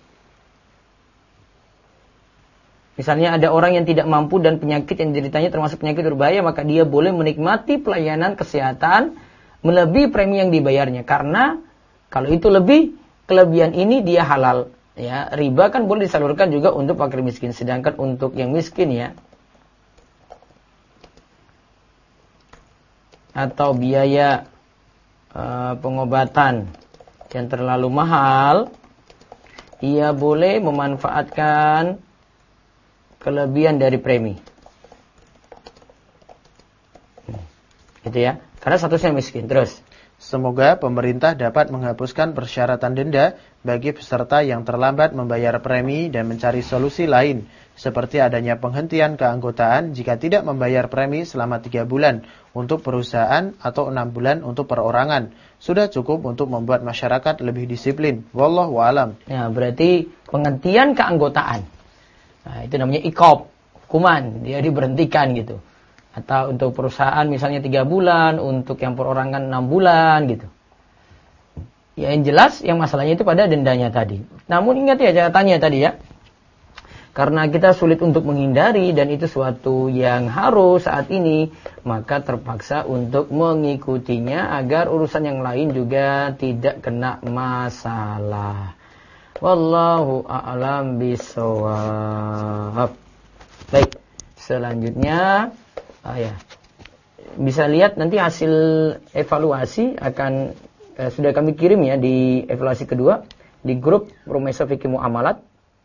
misalnya ada orang yang tidak mampu dan penyakit yang dideritanya termasuk penyakit berbahaya, maka dia boleh menikmati pelayanan kesehatan melebihi premi yang dibayarnya. Karena kalau itu kelebihan ini dia halal. Ya, riba kan boleh disalurkan juga untuk fakir miskin. Sedangkan untuk yang miskin ya, atau biaya pengobatan yang terlalu mahal, ia boleh memanfaatkan kelebihan dari premi. Gitu ya. Karena statusnya miskin. Terus. Semoga pemerintah dapat menghapuskan persyaratan denda bagi peserta yang terlambat membayar premi dan mencari solusi lain, seperti adanya penghentian keanggotaan jika tidak membayar premi selama 3 bulan untuk perusahaan atau 6 bulan untuk perorangan. Sudah cukup untuk membuat masyarakat lebih disiplin. Wallahu a'lam. Ya, berarti penghentian keanggotaan. Nah, itu namanya iqab, hukuman, dia diberhentikan gitu. Atau untuk perusahaan misalnya 3 bulan, untuk yang perorangan 6 bulan gitu. Ya, yang jelas yang masalahnya itu pada dendanya tadi. Namun ingat ya catatannya tadi ya. Karena kita sulit untuk menghindari dan itu suatu yang harus saat ini, maka terpaksa untuk mengikutinya agar urusan yang lain juga tidak kena masalah. Wallahu a'lam bishawab. Baik, selanjutnya ya. Bisa lihat nanti hasil evaluasi akan sudah kami kirim ya di evaluasi kedua di grup Rumesa Fikih Muamalat.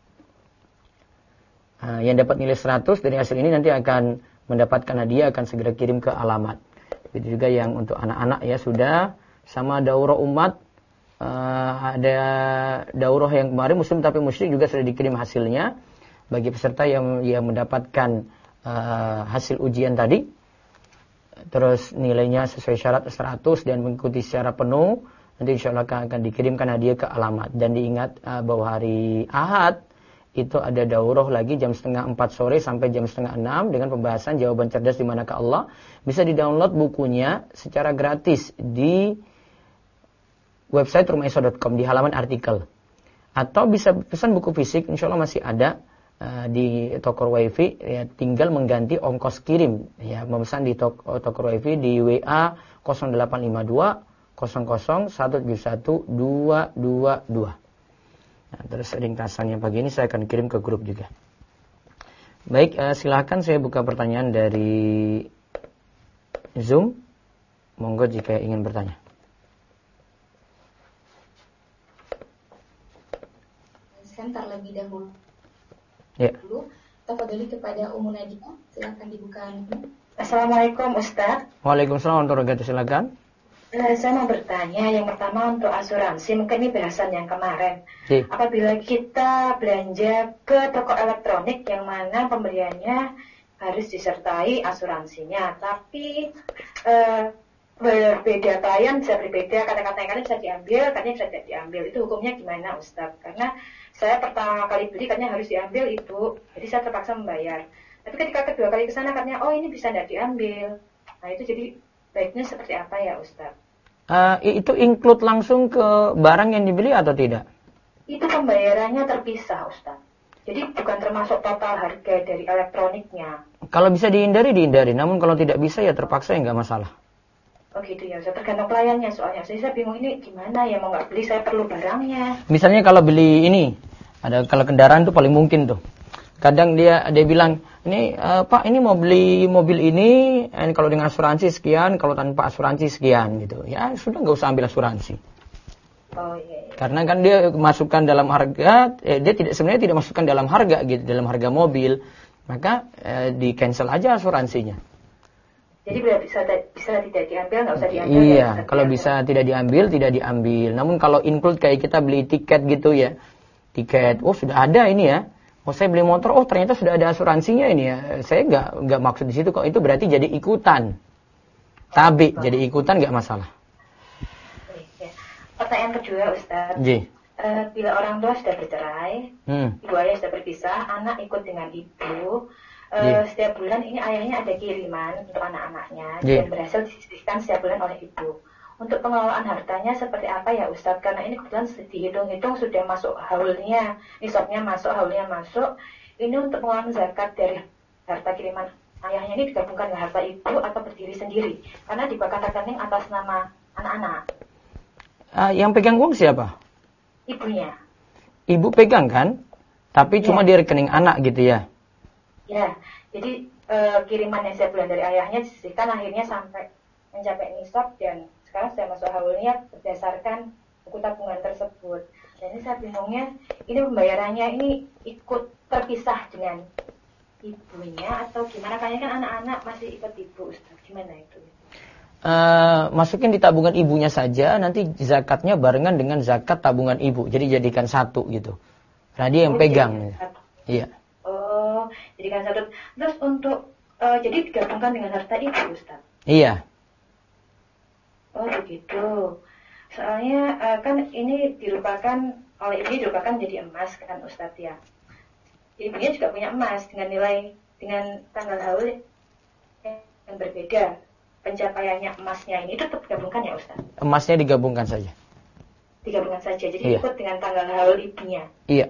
Yang dapat nilai 100 dari hasil ini nanti akan mendapatkan hadiah, akan segera kirim ke alamat. Begitu juga yang untuk anak-anak ya sudah, sama daurah umat, ada daurah yang kemarin muslim tapi musyrik juga sudah dikirim hasilnya bagi peserta yang mendapatkan hasil ujian tadi, terus nilainya sesuai syarat 100 dan mengikuti secara penuh, nanti insya Allah akan dikirimkan hadiah ke alamat. Dan diingat bahwa hari Ahad itu ada daurah lagi jam 3:30 sore sampai jam 5:30 dengan pembahasan jawaban cerdas di manakah Allah. Bisa di-download bukunya secara gratis di website rumaiso.com di halaman artikel, atau bisa pesan buku fisik, insya Allah masih ada di toko wifi ya, tinggal mengganti ongkos kirim ya, memesan di toko wifi di WA 0852 00 171 222. Nah, terus ringkasannya pagi ini saya akan kirim ke grup juga. Baik, silakan saya buka pertanyaan dari Zoom. Monggo jika ingin bertanya. Terlebih dahulu. Ya. Tafadhali kepada Ummu Nadia, silakan dibuka. Assalamualaikum Ustaz. Waalaikumsalam warahmatullahi wabarakatuh, silakan. Saya mau bertanya, yang pertama untuk asuransi, mungkin ini bahasan yang kemarin. Apabila kita belanja ke toko elektronik yang mana pembeliannya harus disertai asuransinya, tapi berbeda klien bisa berbeda, kata-kata yang kali bisa diambil, katanya bisa tidak diambil. Itu hukumnya gimana Ustaz? Karena saya pertama kali beli katanya harus diambil itu, jadi saya terpaksa membayar. Tapi ketika kedua kali ke sana katanya, oh ini bisa tidak diambil. Nah itu jadi baiknya seperti apa ya Ustaz? Itu include langsung ke barang yang dibeli atau tidak? Itu pembayarannya terpisah Ustaz. Jadi bukan termasuk total harga dari elektroniknya. Kalau bisa dihindari, dihindari. Namun kalau tidak bisa ya terpaksa ya nggak masalah. Oh gitu ya, tergantung pelayannya soalnya. Jadi saya bingung ini gimana ya, mau nggak beli saya perlu barangnya. Misalnya kalau beli ini, kalau kendaraan tuh paling mungkin tuh. Kadang dia bilang, ini Pak ini mau beli mobil ini, kalau dengan asuransi sekian, kalau tanpa asuransi sekian gitu. Ya sudah nggak usah ambil asuransi. Oh iya. Karena kan dia masukkan dalam harga, dia sebenarnya tidak masukkan dalam harga gitu, dalam harga mobil, maka di cancel aja asuransinya. Jadi bisa tidak diambil, nggak usah diambil. Iya, kalau bisa tidak diambil, tidak diambil. Namun kalau include kayak kita beli tiket gitu ya, tiket, oh sudah ada ini ya. Oh saya beli motor, oh ternyata sudah ada asuransinya ini ya. Saya nggak maksud di situ kok. Itu berarti jadi ikutan. Tabi, jadi ikutan nggak masalah. Ya. Pertanyaan kedua, Ustaz. Ji. Bila orang tua sudah bercerai, ibu ayah sudah berpisah, anak ikut dengan ibu. Setiap bulan ini ayahnya ada kiriman untuk anak-anaknya dan berhasil disisihkan setiap bulan oleh ibu. Untuk pengelolaan hartanya seperti apa ya Ustadz? Karena ini kebetulan dihitung-hitung sudah masuk haulnya, nisabnya masuk, haulnya masuk. Ini untuk pengelolaan zakat dari harta kiriman ayahnya ini digabungkan dengan harta ibu atau berdiri sendiri? Karena di bakat rekening atas nama anak-anak. Yang pegang uang siapa? Ibunya. Ibu pegang kan? Tapi cuma di rekening anak gitu ya? Ya, jadi kiriman yang setiap bulan dari ayahnya disisihkan akhirnya sampai mencapai nisab dan sekarang sudah masuk haulnya berdasarkan buku tabungan tersebut. Dan ini saya bingungnya, ini pembayarannya ini ikut terpisah dengan ibunya atau gimana? Kayaknya kan anak-anak masih ikut ibu, Ustaz. Gimana itu? Masukin di tabungan ibunya saja, nanti zakatnya barengan dengan zakat tabungan ibu. Jadi jadikan satu gitu. Karena dia yang pegang. Iya. Oh, jadikan satu. Terus untuk jadi digabungkan dengan harta ibu, Ustaz? Iya. Oh begitu. Soalnya kan ini dirupakan oleh ibu dirupakan jadi emas kan Ustadz ya. Ibunya juga punya emas dengan nilai dengan tanggal haul yang berbeda. Pencapaiannya emasnya ini tetap digabungkan ya Ustadz? Emasnya digabungkan saja. Digabungkan saja. Jadi ikut dengan tanggal haul ibunya. Iya.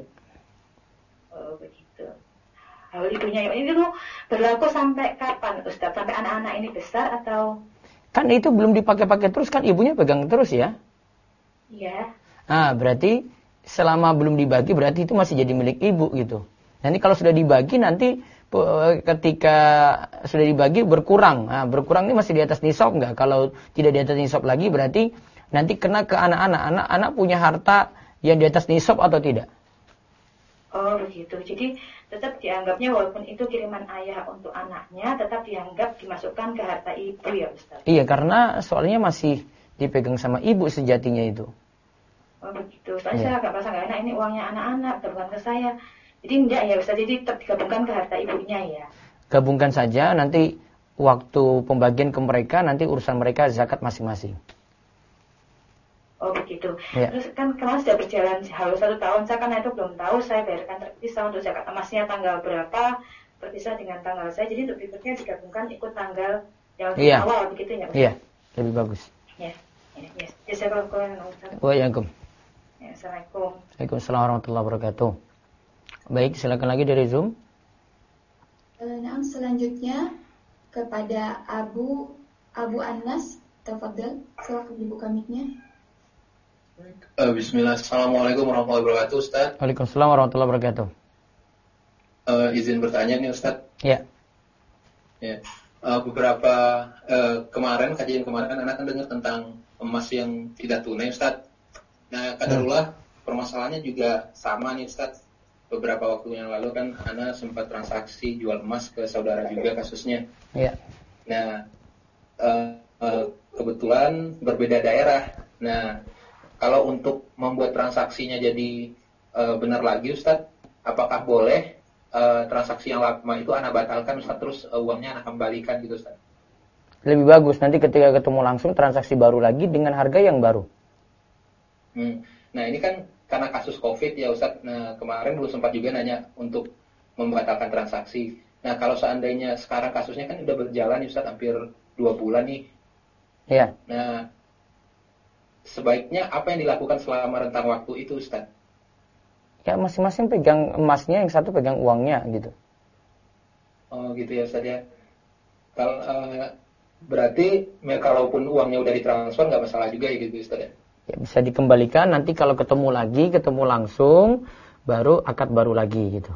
Oh begitu. Haul ibunya ini tuh berlaku sampai kapan Ustadz? Sampai anak-anak ini besar atau? Kan itu belum dipakai-pakai terus kan ibunya pegang terus ya? Iya. Berarti selama belum dibagi berarti itu masih jadi milik ibu gitu. Nanti kalau sudah dibagi nanti ketika sudah dibagi berkurang. Berkurang ini masih di atas nisab enggak? Kalau tidak di atas nisab lagi berarti nanti kena ke anak-anak. Anak-anak punya harta yang di atas nisab atau tidak? Oh begitu. Jadi tetap dianggapnya walaupun itu kiriman ayah untuk anaknya, tetap dianggap dimasukkan ke harta ibu ya Ustaz? Iya, karena soalnya masih dipegang sama ibu sejatinya itu. Oh begitu. Soalnya saya agak merasa nggak enak, ini uangnya anak-anak, gabungkan ke saya. Jadi enggak ya Ustaz, jadi tetap digabungkan ke harta ibunya ya? Gabungkan saja, nanti waktu pembagian ke mereka, nanti urusan mereka zakat masing-masing. Oh begitu. Ya. Terus kan kemarin sudah berjalan halus 1 tahun, saya kan itu belum tahu saya bayarkan terpisah untuk zakat emasnya tanggal berapa, terpisah dengan tanggal saya. Jadi untuk berikutnya digabungkan ikut tanggal yang awal begitu ya? Iya, lebih bagus. Ya. Jazakallahu. Waalaikumsalam. Ya, Assalamualaikum. Waalaikumsalam warahmatullahi wabarakatuh. Baik, silakan lagi dari Zoom. Nah, selanjutnya kepada Abu Anas, tafadhal, silakan dibuka mic-nya. Bismillah. Assalamualaikum warahmatullahi wabarakatuh, Ustaz. Waalaikumsalam warahmatullahi wabarakatuh. Izin bertanya nih, Ustaz. Ya. Ya. Beberapa kajian kemarin anak kan dengar tentang emas yang tidak tunai, Ustaz. Nah, kadarullah permasalahannya juga sama nih, Ustaz. Beberapa waktu yang lalu kan anak sempat transaksi jual emas ke saudara juga kasusnya. Iya. Nah, kebetulan berbeda daerah. Nah, kalau untuk membuat transaksinya jadi benar lagi, Ustaz, apakah boleh transaksi yang lama itu anak batalkan, Ustaz, terus uangnya anak kembalikan gitu, Ustaz? Lebih bagus nanti ketika ketemu langsung transaksi baru lagi dengan harga yang baru. Nah ini kan karena kasus COVID ya Ustaz, nah kemarin belum sempat juga nanya untuk membatalkan transaksi. Nah kalau seandainya sekarang kasusnya kan udah berjalan ya Ustaz, hampir 2 bulan nih. Iya. Nah sebaiknya apa yang dilakukan selama rentang waktu itu, Ustaz? Ya masing-masing pegang emasnya, yang satu pegang uangnya gitu. Oh gitu ya Ustaz ya. Kalau berarti kalaupun uangnya udah ditransfer nggak masalah juga ya gitu Ustaz ya? Ya bisa dikembalikan, nanti kalau ketemu langsung, baru akad baru lagi gitu.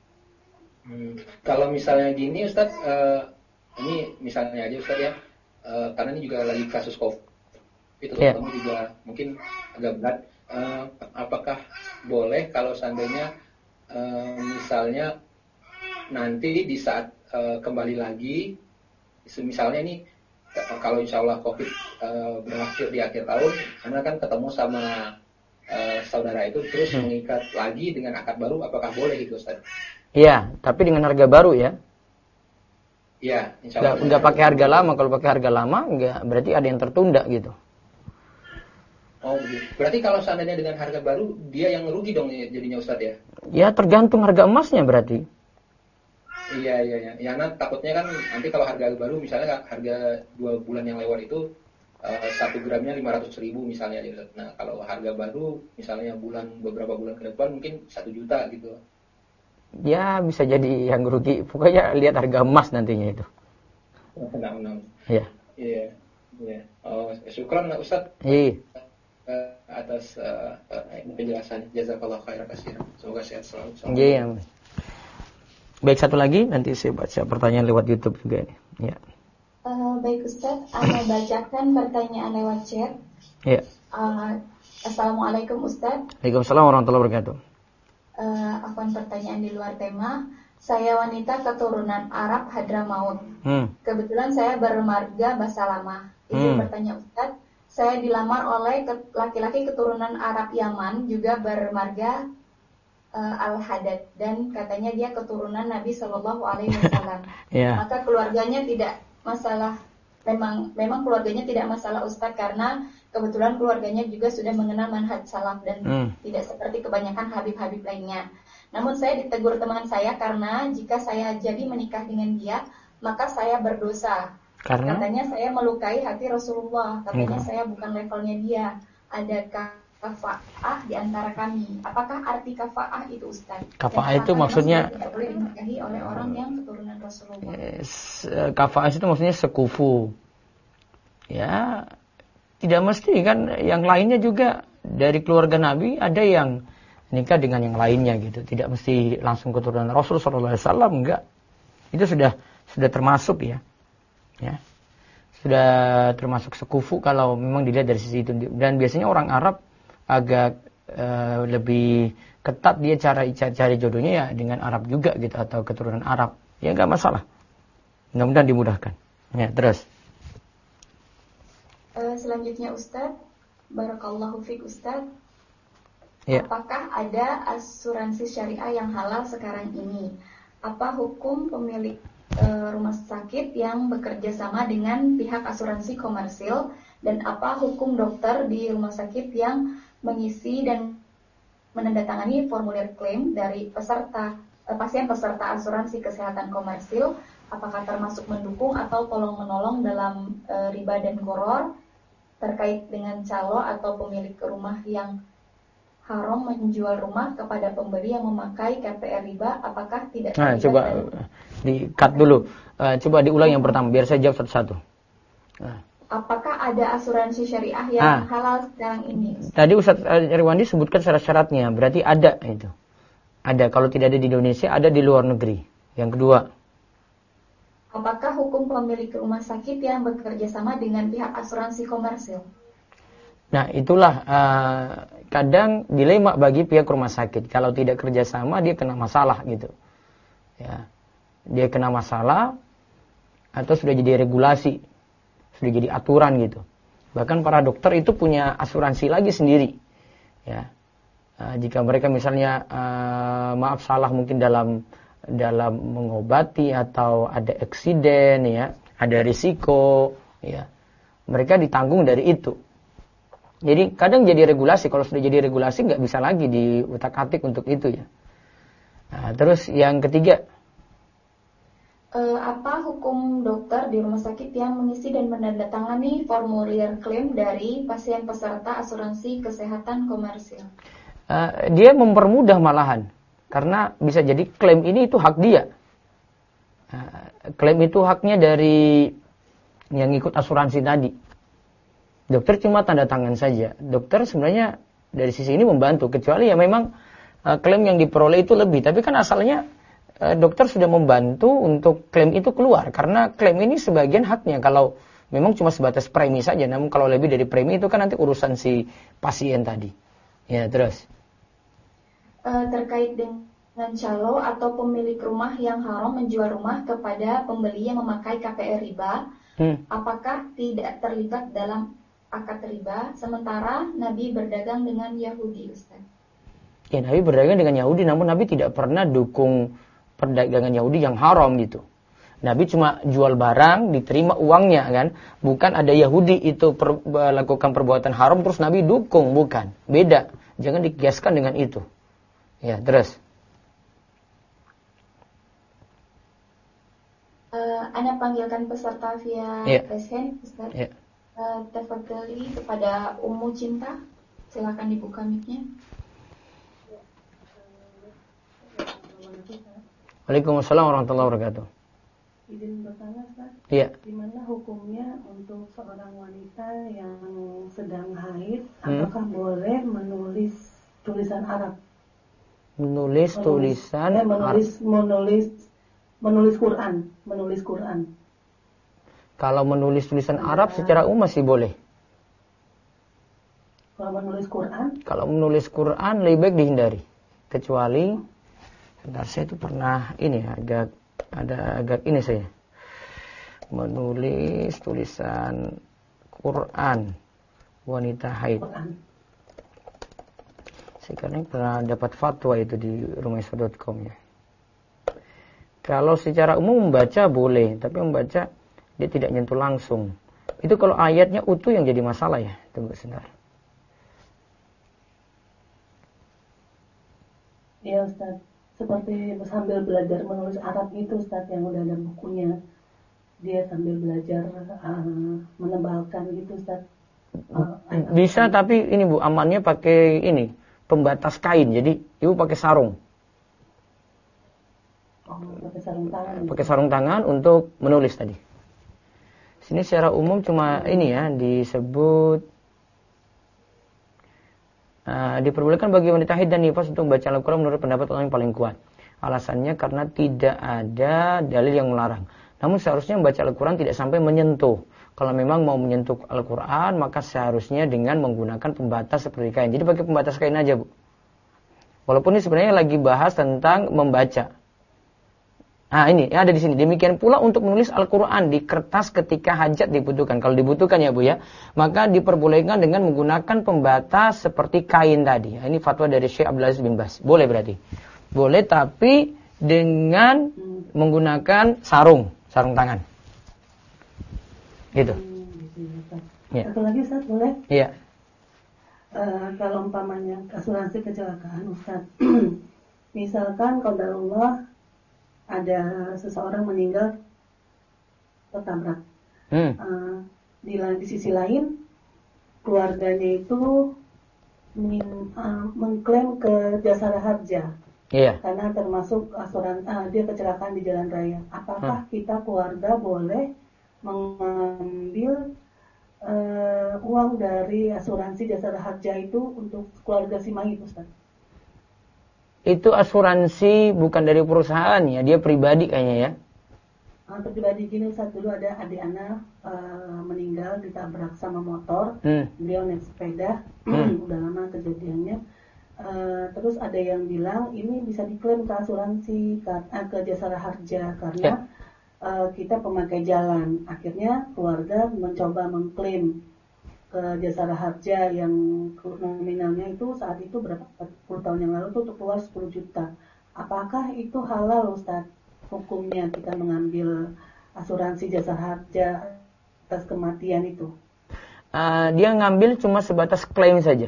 Kalau misalnya gini Ustaz, ini misalnya aja Ustaz ya, karena ini juga lagi kasus COVID. Itu kamu juga mungkin agak berat. Apakah boleh kalau seandainya misalnya nanti di saat kembali lagi, misalnya ini kalau insya Allah COVID berakhir di akhir tahun, karena kan ketemu sama saudara itu terus mengikat lagi dengan akad baru, apakah boleh gitu Ustaz? Iya, tapi dengan harga baru ya. Iya, insya Allah. Nggak pakai harga lama. Kalau pakai harga lama, nggak, berarti ada yang tertunda gitu. Oh, begitu. Berarti kalau seandainya dengan harga baru, dia yang rugi dong jadinya Ustadz ya? Ya tergantung harga emasnya berarti. Iya. Ya, nah, takutnya kan nanti kalau harga baru, misalnya harga 2 bulan yang lewat itu 1 gramnya 500.000 misalnya. Nah, kalau harga baru, misalnya beberapa bulan ke depan mungkin 1 juta gitu. Ya bisa jadi yang rugi. Pokoknya lihat harga emas nantinya itu. Benar. Iya. Iya. Oh, syukran Ustadz. Iya. Atas penjelasannya. Jazakallah khairan katsiran. Semoga sehat selalu. Iya. Baik, satu lagi nanti saya baca pertanyaan lewat YouTube juga ini. Ya. Baik Ustadz, Anda bacakan pertanyaan lewat chat. Ya. Assalamualaikum Ustadz. Waalaikumsalam warahmatullahi wabarakatuh. Afwan, pertanyaan di luar tema. Saya wanita keturunan Arab Hadramaut. Kebetulan saya bermarga Basalamah. Izin bertanya Ustadz, saya dilamar oleh laki-laki keturunan Arab Yaman juga bermarga Al-Haddad, dan katanya dia keturunan Nabi Shallallahu Alaihi Wasallam. Yeah. Maka keluarganya tidak masalah, memang keluarganya tidak masalah Ustadz, karena kebetulan keluarganya juga sudah mengenal manhaj salaf dan tidak seperti kebanyakan habib-habib lainnya. Namun saya ditegur teman saya karena jika saya jadi menikah dengan dia, maka saya berdosa. Karena? Katanya saya melukai hati Rasulullah. Katanya saya bukan levelnya dia. Ada kafa'ah di antara kami. Apakah arti kafa'ah itu Ustaz? Kafa'ah itu maksudnya tidak boleh dinikahi oleh orang yang keturunan Rasulullah. Kafa'ah itu maksudnya sekufu. Ya, tidak mesti kan, yang lainnya juga dari keluarga Nabi ada yang nikah dengan yang lainnya gitu. Tidak mesti langsung keturunan Rasul sallallahu alaihi wasallam, enggak. Itu sudah termasuk ya. Ya. Sudah termasuk sekufu kalau memang dilihat dari sisi itu. Dan biasanya orang Arab agak lebih ketat dia cari jodohnya ya dengan Arab juga gitu, atau keturunan Arab. Ya enggak masalah. Mudah-mudahan dimudahkan. Ya, terus. Selanjutnya Ustadz, barakallahu fiik Ustadz. Ya. Apakah ada asuransi syariah yang halal sekarang ini? Apa hukum pemilik rumah sakit yang bekerja sama dengan pihak asuransi komersil, dan apa hukum dokter di rumah sakit yang mengisi dan menandatangani formulir klaim dari pasien peserta asuransi kesehatan komersil? Apakah termasuk mendukung atau tolong menolong dalam riba dan gharar terkait dengan calo atau pemilik rumah yang haram menjual rumah kepada pembeli yang memakai KPR riba? Apakah tidak terlibat? Coba di-cut dulu. Coba diulang yang pertama biar saya jawab satu-satu. Apakah ada asuransi syariah yang halal sekarang ini? Tadi Ustaz Irwandi sebutkan syarat-syaratnya. Berarti ada itu. Ada. Kalau tidak ada di Indonesia, ada di luar negeri. Yang kedua, apakah hukum pemilik rumah sakit yang bekerja sama dengan pihak asuransi komersil? Nah, itulah kadang dilema bagi pihak rumah sakit. Kalau tidak kerjasama, dia kena masalah gitu. Ya, dia kena masalah atau sudah jadi regulasi, sudah jadi aturan gitu. Bahkan para dokter itu punya asuransi lagi sendiri. Ya, jika mereka misalnya maaf salah mungkin dalam mengobati atau ada eksiden, ya, ada risiko, ya, mereka ditanggung dari itu. Jadi kadang jadi regulasi, kalau sudah jadi regulasi nggak bisa lagi diutak-atik untuk itu ya. Nah, terus yang ketiga, apa hukum dokter di rumah sakit yang mengisi dan menandatangani formulir klaim dari pasien peserta asuransi kesehatan komersil? Dia mempermudah malahan, karena bisa jadi klaim ini itu hak dia. Klaim itu haknya dari yang ikut asuransi tadi. Dokter cuma tanda tangan saja. Dokter sebenarnya dari sisi ini membantu, kecuali ya memang klaim yang diperoleh itu lebih. Tapi kan asalnya dokter sudah membantu untuk klaim itu keluar, karena klaim ini sebagian haknya. Kalau memang cuma sebatas premi saja, namun kalau lebih dari premi itu kan nanti urusan si pasien tadi. Ya, terus. Terkait dengan calo atau pemilik rumah yang haram menjual rumah kepada pembeli yang memakai KPR riba, apakah tidak terlibat dalam akad riba, sementara Nabi berdagang dengan Yahudi, Ustaz? Ya, Nabi berdagang dengan Yahudi, namun Nabi tidak pernah dukung perdagangan Yahudi yang haram gitu. Nabi cuma jual barang, diterima uangnya kan. Bukan ada Yahudi itu melakukan perbuatan haram terus Nabi dukung, bukan. Beda. Jangan dikiaskan dengan itu. Ya, terus. Anda panggilkan peserta via present, Ustaz. Ya. Tafadhali kepada Ummu Cinta. Silakan dibuka mic-nya. Waalaikumsalam warahmatullahi wabarakatuh. Izin bertanya, Ustaz. Iya. Gimana hukumnya untuk seorang wanita yang sedang haid, apakah boleh menulis tulisan Arab? Menulis Quran. Kalau menulis tulisan Arab secara umum masih boleh. Kalau menulis Quran lebih baik dihindari. Kecuali sebentar, saya itu pernah ini agak ini saya. Menulis tulisan Quran wanita haid. Saya karena pernah dapat fatwa itu di rumahisa.com ya. Kalau secara umum membaca boleh, tapi membaca dia tidak nyentuh langsung. Itu kalau ayatnya utuh yang jadi masalah ya. Tunggu sebentar. Iya Ustaz, seperti sambil belajar menulis Arab itu Ustaz, yang udah ada bukunya. Dia sambil belajar menebalkan gitu Ustaz. Bisa, tapi ini Bu, amannya pakai ini, pembatas kain. Jadi Ibu pakai sarung. Pakai sarung tangan. Pakai sarung tangan untuk menulis tadi. Sini secara umum cuma ini ya, disebut diperbolehkan bagi wanita haid dan nifas untuk membaca Al-Quran menurut pendapat orang yang paling kuat. Alasannya karena tidak ada dalil yang melarang. Namun seharusnya membaca Al-Quran tidak sampai menyentuh. Kalau memang mau menyentuh Al-Quran, maka seharusnya dengan menggunakan pembatas seperti kain. Jadi pakai pembatas kain aja, Bu. Walaupun ini sebenarnya lagi bahas tentang membaca. Nah ini ada di sini. Demikian pula untuk menulis Al-Quran di kertas ketika hajat dibutuhkan. Kalau dibutuhkan ya Bu ya, maka diperbolehkan dengan menggunakan pembatas seperti kain tadi. Ini fatwa dari Syekh Abdul Aziz bin Baz. Boleh berarti. Boleh, tapi dengan menggunakan sarung tangan. Gitu. Satu lagi Ustaz, boleh? Iya. Kalau umpamanya asuransi kecelakaan Ustaz, misalkan qadarullah ada seseorang meninggal tertabrak. Di sisi lain, keluarganya itu mengklaim ke jasara harja. Iya. Karena termasuk asuransi dia kecelakaan di jalan raya. Apakah kita keluarga boleh mengambil uang dari asuransi jasara harja itu untuk keluarga si mayit, Ustaz? Itu asuransi bukan dari perusahaan ya, dia pribadi kayaknya ya. Pribadi gini Ustaz, dulu ada adik anak meninggal ditabrak sama motor, beliau naik sepeda, udah lama kejadiannya. Terus ada yang bilang ini bisa diklaim ke asuransi, ke jasara harja karena kita pemakai jalan. Akhirnya keluarga mencoba mengklaim ke jasara harja yang nominalnya itu saat itu berapa 10 tahun yang lalu tuh untuk keluar 10 juta. Apakah itu halal Ustaz? Hukumnya kita mengambil asuransi jasara harja atas kematian itu? Dia ngambil cuma sebatas klaim saja.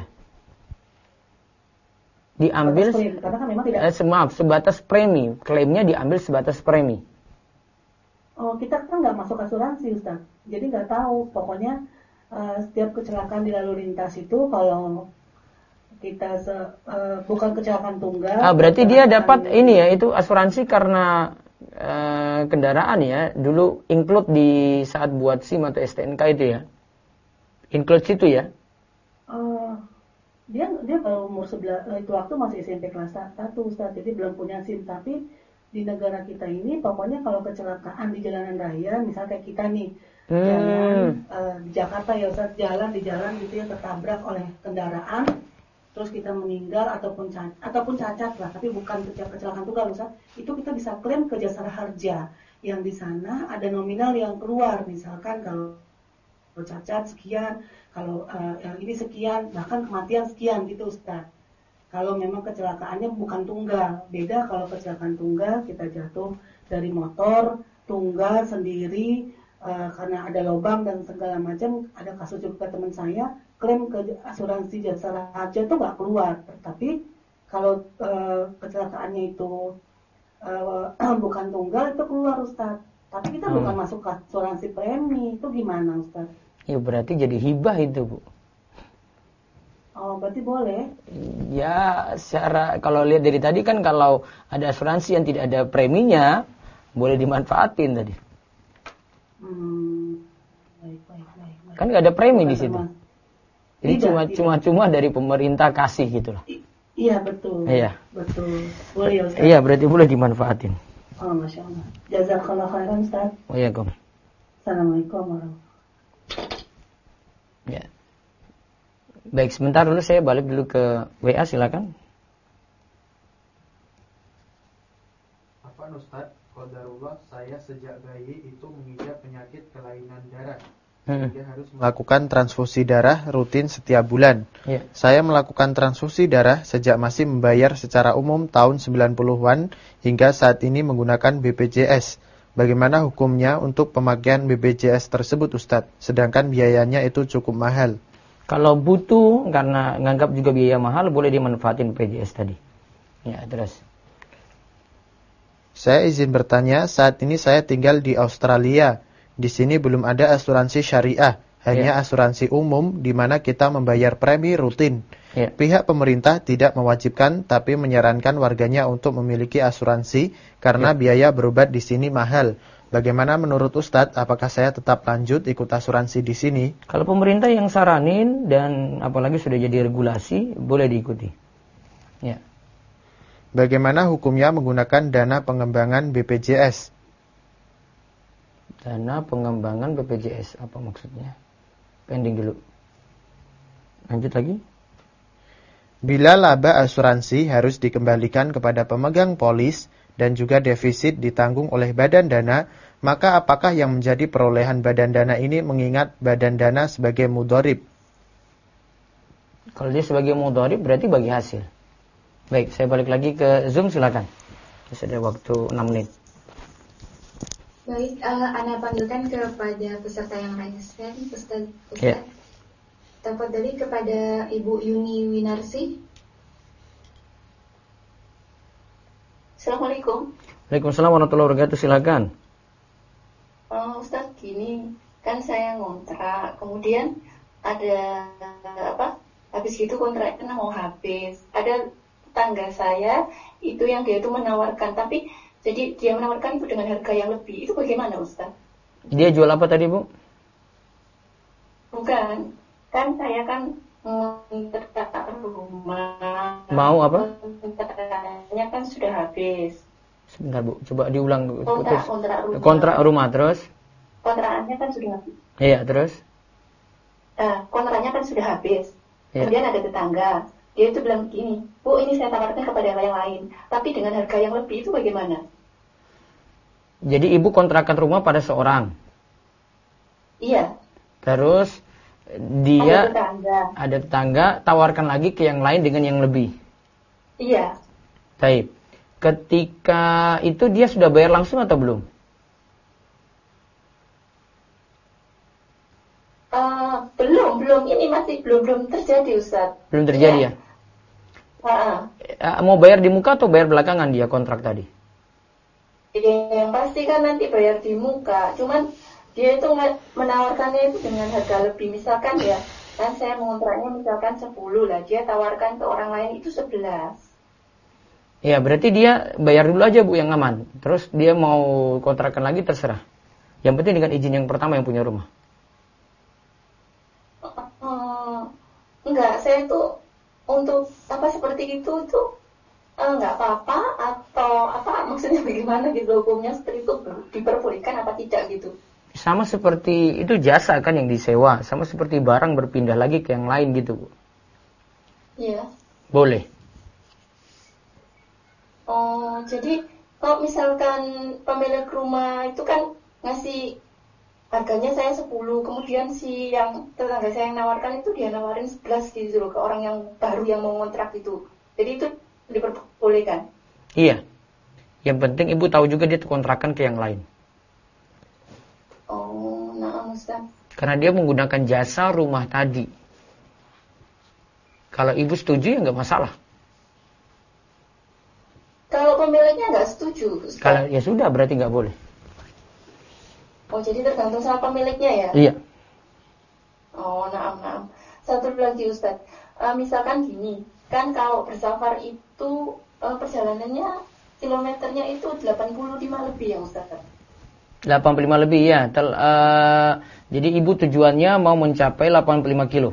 Diambil klaim, karena kan memang tidak sebatas premi. Klaimnya diambil sebatas premi. Oh, kita kan nggak masuk asuransi Ustaz. Jadi nggak tahu. Pokoknya setiap kecelakaan di lalu lintas itu kalau kita bukan kecelakaan tunggal. Berarti dia dapat ini ya, itu asuransi karena kendaraan ya. Dulu include di saat buat SIM atau STNK itu ya. Include situ ya. Dia kalau umur 11 itu waktu masih SMP kelas 1 Ustaz. Jadi belum punya SIM, tapi di negara kita ini pokoknya kalau kecelakaan di jalanan raya, misalnya kayak kita nih jalan di Jakarta ya Ustaz, jalan di jalan gitu ya tertabrak oleh kendaraan, terus kita meninggal ataupun cacat lah, tapi bukan kecelakaan tunggal Ustaz, itu kita bisa klaim ke jasara harja yang di sana ada nominal yang keluar, misalkan kalau cacat sekian, kalau ini sekian, bahkan kematian sekian gitu Ustaz. Kalau memang kecelakaannya bukan tunggal, beda kalau kecelakaan tunggal kita jatuh dari motor tunggal sendiri karena ada lubang dan segala macam. Ada kasus juga teman saya klaim ke asuransi jasa raja itu nggak keluar, tapi kalau kecelakaannya itu bukan tunggal itu keluar Ustaz. Tapi kita bukan masuk ke asuransi premi, itu gimana Ustaz? Ya berarti jadi hibah itu Bu. Oh berarti boleh? Ya secara kalau lihat dari tadi kan kalau ada asuransi yang tidak ada preminya boleh dimanfaatin tadi. Baik. Kan nggak ada premi di situ. Jadi cuma dari pemerintah kasih gitu loh. Iya betul. Iya. Betul. Boleh ya Ustaz? Iya berarti boleh dimanfaatin. Oh Masya Allah. Jazakallah khairan Ustaz. Waalaikumsalam. Assalamualaikum warahmatullahi. Ya. Baik, sebentar dulu saya balik dulu ke WA, silakan. Apa Ustaz, qadarullah saya sejak bayi itu mengidap penyakit kelainan darah. Sehingga harus melakukan transfusi darah rutin setiap bulan. Saya melakukan transfusi darah sejak masih membayar secara umum tahun 90-an hingga saat ini menggunakan BPJS. Bagaimana hukumnya untuk pemakaian BPJS tersebut Ustadz? Sedangkan biayanya itu cukup mahal. Kalau butuh karena nganggap juga biaya mahal, boleh dimanfaatin BPJS tadi. Ya, terus. Saya izin bertanya, saat ini saya tinggal di Australia. Di sini belum ada asuransi syariah, hanya asuransi umum di mana kita membayar premi rutin. Pihak pemerintah tidak mewajibkan tapi menyarankan warganya untuk memiliki asuransi karena biaya berobat di sini mahal. Bagaimana menurut Ustadz, apakah saya tetap lanjut ikut asuransi di sini? Kalau pemerintah yang saranin dan apalagi sudah jadi regulasi, boleh diikuti. Ya. Bagaimana hukumnya menggunakan dana pengembangan BPJS? Dana pengembangan BPJS, apa maksudnya? Pending dulu. Lanjut lagi. Bila laba asuransi harus dikembalikan kepada pemegang polis dan juga defisit ditanggung oleh badan dana, maka apakah yang menjadi perolehan badan dana ini mengingat badan dana sebagai mudharib? Kalau dia sebagai mudharib berarti bagi hasil. Baik, saya balik lagi ke Zoom, silakan. Sudah waktu 6 menit. Baik, Ana panggilkan kepada peserta yang lain. Ustaz. Ya. Tafadhali kepada Ibu Yuni Winarsi. Assalamualaikum. Waalaikumsalam warahmatullahi wabarakatuh, silakan. Ustaz, gini, kan saya ngontrak, kemudian ada habis gitu kontraknya mau habis. Ada tetangga saya itu yang dia itu menawarkan, tapi jadi dia menawarkan itu dengan harga yang lebih. Itu bagaimana Ustaz? Dia jual apa tadi Bu? Bukan, kan saya kan ngontrak rumah. Mau apa? Kontraknya kan sudah habis. Sebentar Bu, coba diulang. Kontrak rumah terus? Kontrakannya kan sudah habis. Iya, terus? Kontraknya kan sudah habis. Kemudian ada tetangga. Dia itu bilang begini, Bu, ini saya tawarkan kepada yang lain, tapi dengan harga yang lebih, itu bagaimana? Jadi ibu kontrakan rumah pada seorang? Iya. Terus dia ada tetangga tawarkan lagi ke yang lain dengan yang lebih? Iya. Baik. Ketika itu dia sudah bayar langsung atau belum? Belum. Ini masih belum terjadi, Ustaz. Belum terjadi ya? Mau bayar di muka atau bayar belakangan dia kontrak tadi? Yang pasti kan nanti bayar di muka. Cuman dia itu menawarkannya itu dengan harga lebih. Misalkan ya, kan saya mengontraknya misalkan 10 lah. Dia tawarkan ke orang lain itu 11. Ya, berarti dia bayar dulu aja Bu yang aman. Terus dia mau kontrakan lagi terserah. Yang penting dengan izin yang pertama yang punya rumah. Enggak, saya tuh untuk seperti itu tuh enggak apa-apa atau maksudnya bagaimana gitu hukumnya seperti itu diperbolehkan apa tidak gitu. Sama seperti itu jasa kan yang disewa, sama seperti barang berpindah lagi ke yang lain gitu Bu. Iya. Boleh. Jadi kalau misalkan pemilik rumah itu kan ngasih harganya saya 10, kemudian si yang tetangga saya yang nawarkan itu dia nawarin 11 gitu loh ke orang yang baru yang mau ngontrak itu. Jadi itu diperbolehkan. Iya. Yang penting ibu tahu juga dia kontrakan ke yang lain. Ustaz? Karena dia menggunakan jasa rumah tadi. Kalau ibu setuju ya nggak masalah. Kalau pemiliknya nggak setuju, Ustaz? Kalau ya sudah berarti nggak boleh. Oh, jadi tergantung sama pemiliknya ya? Iya. Oh, naam. Satu lagi Ustaz, misalkan gini, kan kalau bersafar itu perjalanannya kilometernya itu 85 lebih ya Ustaz? 85 lebih ya. Jadi ibu tujuannya mau mencapai 85 kilo.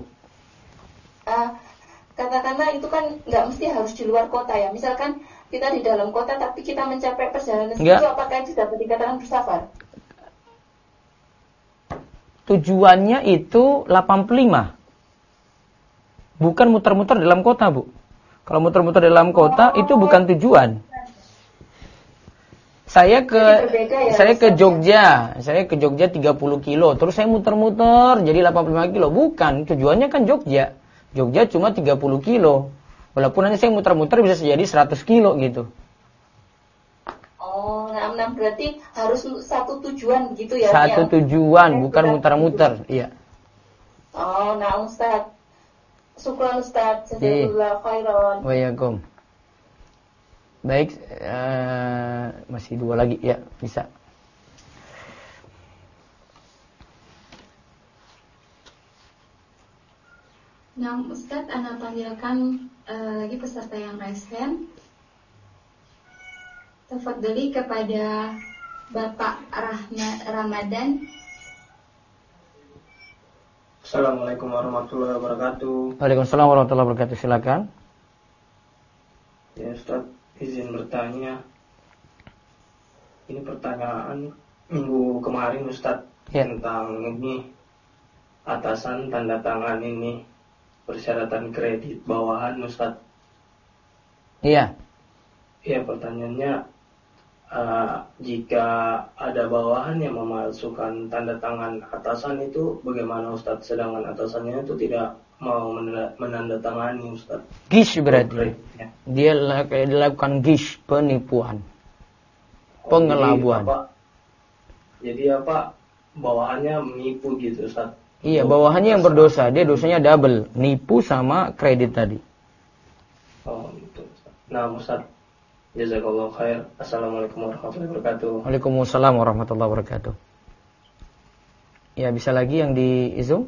Katakanlah itu kan nggak mesti harus di luar kota ya. Misalkan kita di dalam kota tapi kita mencapai perjalanan itu, apakah itu dapat dikatakan bersafar? Tujuannya itu 85. Bukan muter-muter dalam kota, Bu. Kalau muter-muter dalam kota itu bukan tujuan. Saya ke Jogja 30 kilo, terus saya muter-muter jadi 85 kilo. Bukan, tujuannya kan Jogja. Jogja cuma 30 kilo. Walaupun nanti saya muter-muter bisa jadi 100 kilo gitu. Oh, nah berarti harus satu tujuan gitu ya? Satu tujuan, bukan muter-muter, iya. Oh, nah Ustaz. Syukran Ustaz, jazakallahu khairan. Waalaikumsalam. Baik, masih 2 lagi ya, bisa. Nah, Ustaz, Ana panggilkan lagi peserta yang raise hand. Tafadhali kepada Bapak Ramadan. Assalamualaikum warahmatullahi wabarakatuh. Waalaikumsalam warahmatullahi wabarakatuh. Silakan. Ya Ustaz, izin bertanya. Ini pertanyaan minggu kemarin Ustaz, tentang ini atasan tanda tangan ini persyaratan kredit bawahan Ustaz. Iya. Iya, pertanyaannya jika ada bawahan yang memasukkan tanda tangan atasan itu bagaimana Ustaz? Sedangkan atasannya itu tidak mau menandatangani Ustaz. Gish berarti. Dia dilakukan gish, penipuan. Pengelabuan. Jadi apa? Bawahannya menipu gitu Ustaz. Iya, bawahannya yang berdosa. Dia dosanya double, nipu sama kredit tadi. Oh, gitu Ustaz. Nah, Ustaz, jazakallahu khair. Assalamualaikum warahmatullahi wabarakatuh. Waalaikumsalam warahmatullahi wabarakatuh. Ya, bisa lagi yang di Zoom?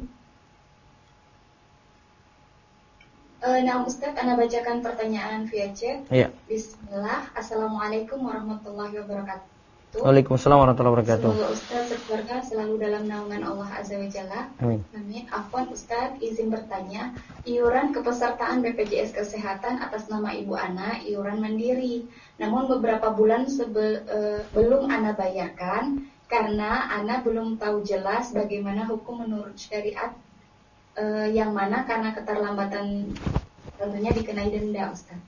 Nah, Ustaz, Ana bacakan pertanyaan via chat. Iya. Bismillah. Assalamualaikum warahmatullahi wabarakatuh. Waalaikumsalam warahmatullahi wabarakatuh. Semoga Ustaz sekeluarga selalu dalam naungan Allah Azza wa Jalla. Amin. Amin. Afwan Ustaz, izin bertanya, iuran kepesertaan BPJS Kesehatan atas nama Ibu Ana, iuran mandiri. Namun beberapa bulan belum Ana bayarkan karena Ana belum tahu jelas bagaimana hukum menurut syariat, yang mana karena keterlambatan tentunya dikenai denda, Ustaz.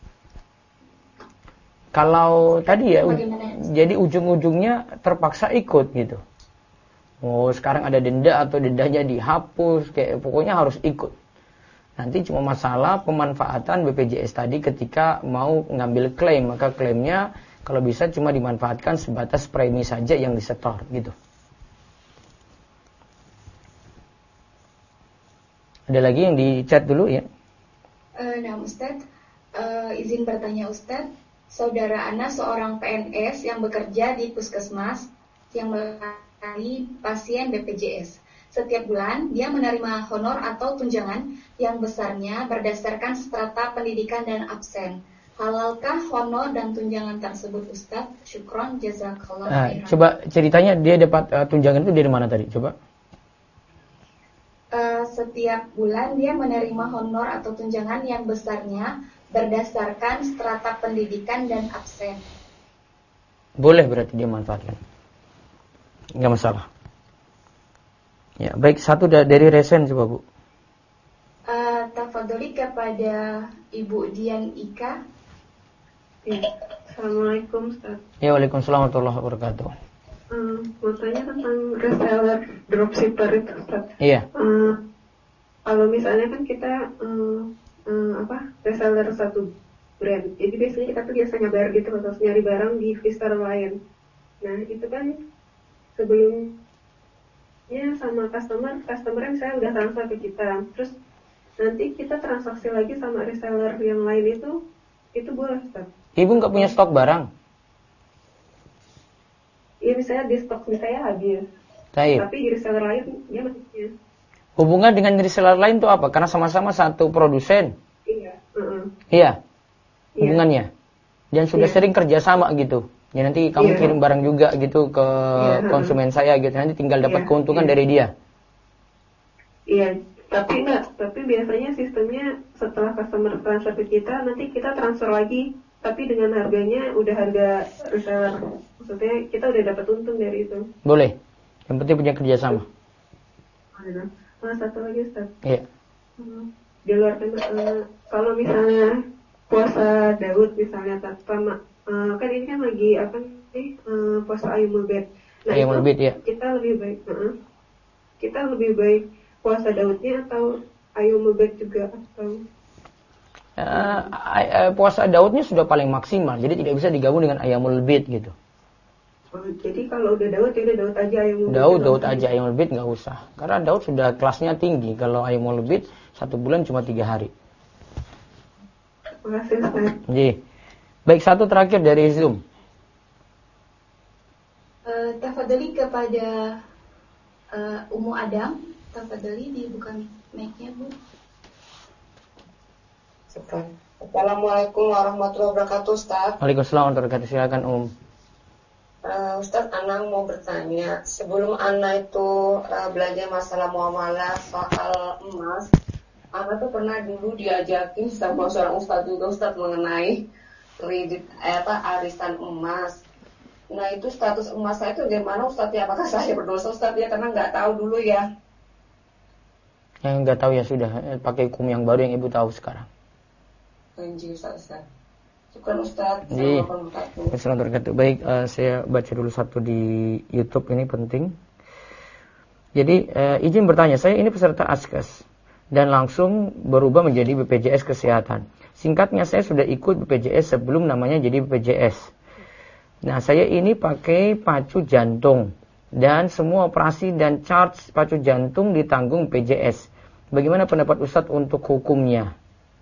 Kalau tadi ya, jadi ujung-ujungnya terpaksa ikut gitu. Oh, sekarang ada denda atau dendanya dihapus, kayak pokoknya harus ikut. Nanti cuma masalah pemanfaatan BPJS tadi ketika mau ngambil klaim, maka klaimnya kalau bisa cuma dimanfaatkan sebatas premi saja yang disetor gitu. Ada lagi yang di chat dulu ya? Nah, Ustaz, izin bertanya Ustaz. Saudara Ana seorang PNS yang bekerja di puskesmas yang melayani pasien BPJS. Setiap bulan dia menerima honor atau tunjangan yang besarnya berdasarkan strata pendidikan dan absen. Halalkah honor dan tunjangan tersebut, Ustaz? Syukron, jazakallah khairan. Coba ceritanya dia dapat tunjangan itu dari mana tadi? Coba. Setiap bulan dia menerima honor atau tunjangan yang besarnya berdasarkan strata pendidikan dan absen. Boleh berarti dia manfaatkan. Enggak masalah. Ya, baik, satu dari resen coba, Bu. Tafadholi kepada Ibu Dian Ika. Ya. Assalamualaikum, Ustaz. Ya, waalaikumsalam warahmatullahi wabarakatuh. Mau tanya tentang reseller dropshipper itu, Ustaz. Iya. Kalau misalnya kan kita reseller satu brand, jadi biasanya kita tuh biasa nyabar gitu atau nyari barang di visitor lain. Nah itu kan sebelum ya sama customer misalnya udah transfer ke kita, terus nanti kita transaksi lagi sama reseller yang lain itu boleh, Ustaz? Ibu nggak punya stok barang? Iya, misalnya di stok saya habis. Baik. Tapi di reseller lain dia masih punya. Hubungan dengan reseller lain itu apa? Karena sama-sama satu produsen. Iya. Iya. Hubungannya. Dan sudah sering kerjasama gitu. Ya nanti kamu kirim barang juga gitu ke konsumen saya gitu. Nanti tinggal dapat keuntungan dari dia. Iya, tapi biasanya sistemnya setelah customer transfer ke kita, nanti kita transfer lagi, tapi dengan harganya udah harga reseller. Maksudnya kita udah dapat untung dari itu. Boleh. Yang penting punya kerjasama. Satu lagi, Ustaz. Iya. Di luar kalau misalnya puasa Daud misalnya sama kan ini kan lagi apa nih puasa Ayyamul Bid. Nah, Ayyamul Bid, ya. Kita lebih baik puasa Daudnya atau Ayyamul Bid juga atau puasa Daudnya sudah paling maksimal, jadi tidak bisa digabung dengan Ayyamul Bid gitu. Jadi kalau udah Daud ya udah Daud aja Ayyamul Bid. Daud aja, Ayyamul Bid nggak usah. Karena Daud sudah kelasnya tinggi. Kalau Ayyamul Bid 1 bulan cuma 3 hari. Terima kasih, Ustaz. Jadi, baik, satu terakhir dari Zoom. Tafadhali kepada Ummu Adam. Tafadhali dibuka mic-nya, Bu. Assalamualaikum warahmatullahi wabarakatuh, Ustaz. Waalaikumsalam warahmatullahi wabarakatuh. Silakan, Ustaz, Ana mau bertanya. Sebelum Ana itu belajar masalah muamalah soal emas, Ana tuh pernah dulu diajakin sama seorang ustaz juga, Ustaz, mengenai kredit arisan emas. Nah, itu status emas saya itu bagaimana, Ustaz? Ya, apakah saya berdosa, Ustaz, ya? Karena nggak tahu dulu ya. Yang nggak tahu ya sudah, pakai hukum yang baru yang Ibu tahu sekarang. Anjir, Ustaz. Syukur, Ustaz. Assalamualaikum. Baik, saya baca dulu satu di YouTube, ini penting. Jadi, izin bertanya, saya ini peserta Askes dan langsung berubah menjadi BPJS Kesehatan. Singkatnya, saya sudah ikut BPJS sebelum namanya jadi BPJS. Nah, saya ini pakai pacu jantung dan semua operasi dan charge pacu jantung ditanggung BPJS. Bagaimana pendapat Ustadz untuk hukumnya?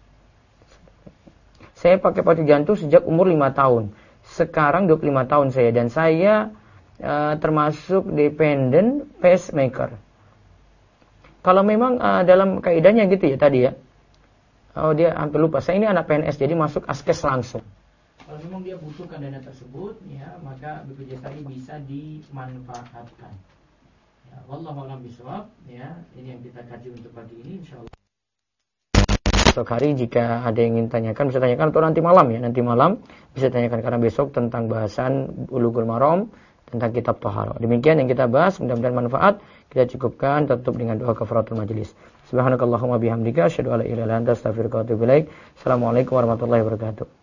Saya pakai pacu jantung sejak umur 5 tahun. Sekarang 25 tahun saya, dan saya termasuk dependent pacemaker. Kalau memang dalam kaidahnya gitu ya tadi ya. Oh, dia hampir lupa. Saya ini anak PNS, jadi masuk Askes langsung. Kalau memang dia butuhkan dana tersebut, ya maka BPJS tadi bisa dimanfaatkan. Ya, wallahu a'lam bishawab. Ya, ini yang kita kaji untuk pagi ini, insyaallah. Esok hari jika ada yang ingin tanyakan, bisa tanyakan atau nanti malam ya. Nanti malam bisa tanyakan karena besok tentang bahasan Bulughul Maram, tentang kitab Thaharah. Demikian yang kita bahas, mudah-mudahan manfaat. Kita cukupkan, tutup dengan doa kafaratul majelis. Subhanakallahumma bihamdika asyhadu an la ilaha illa anta astaghfiruka wa atubu ilaik. Assalamualaikum warahmatullahi wabarakatuh.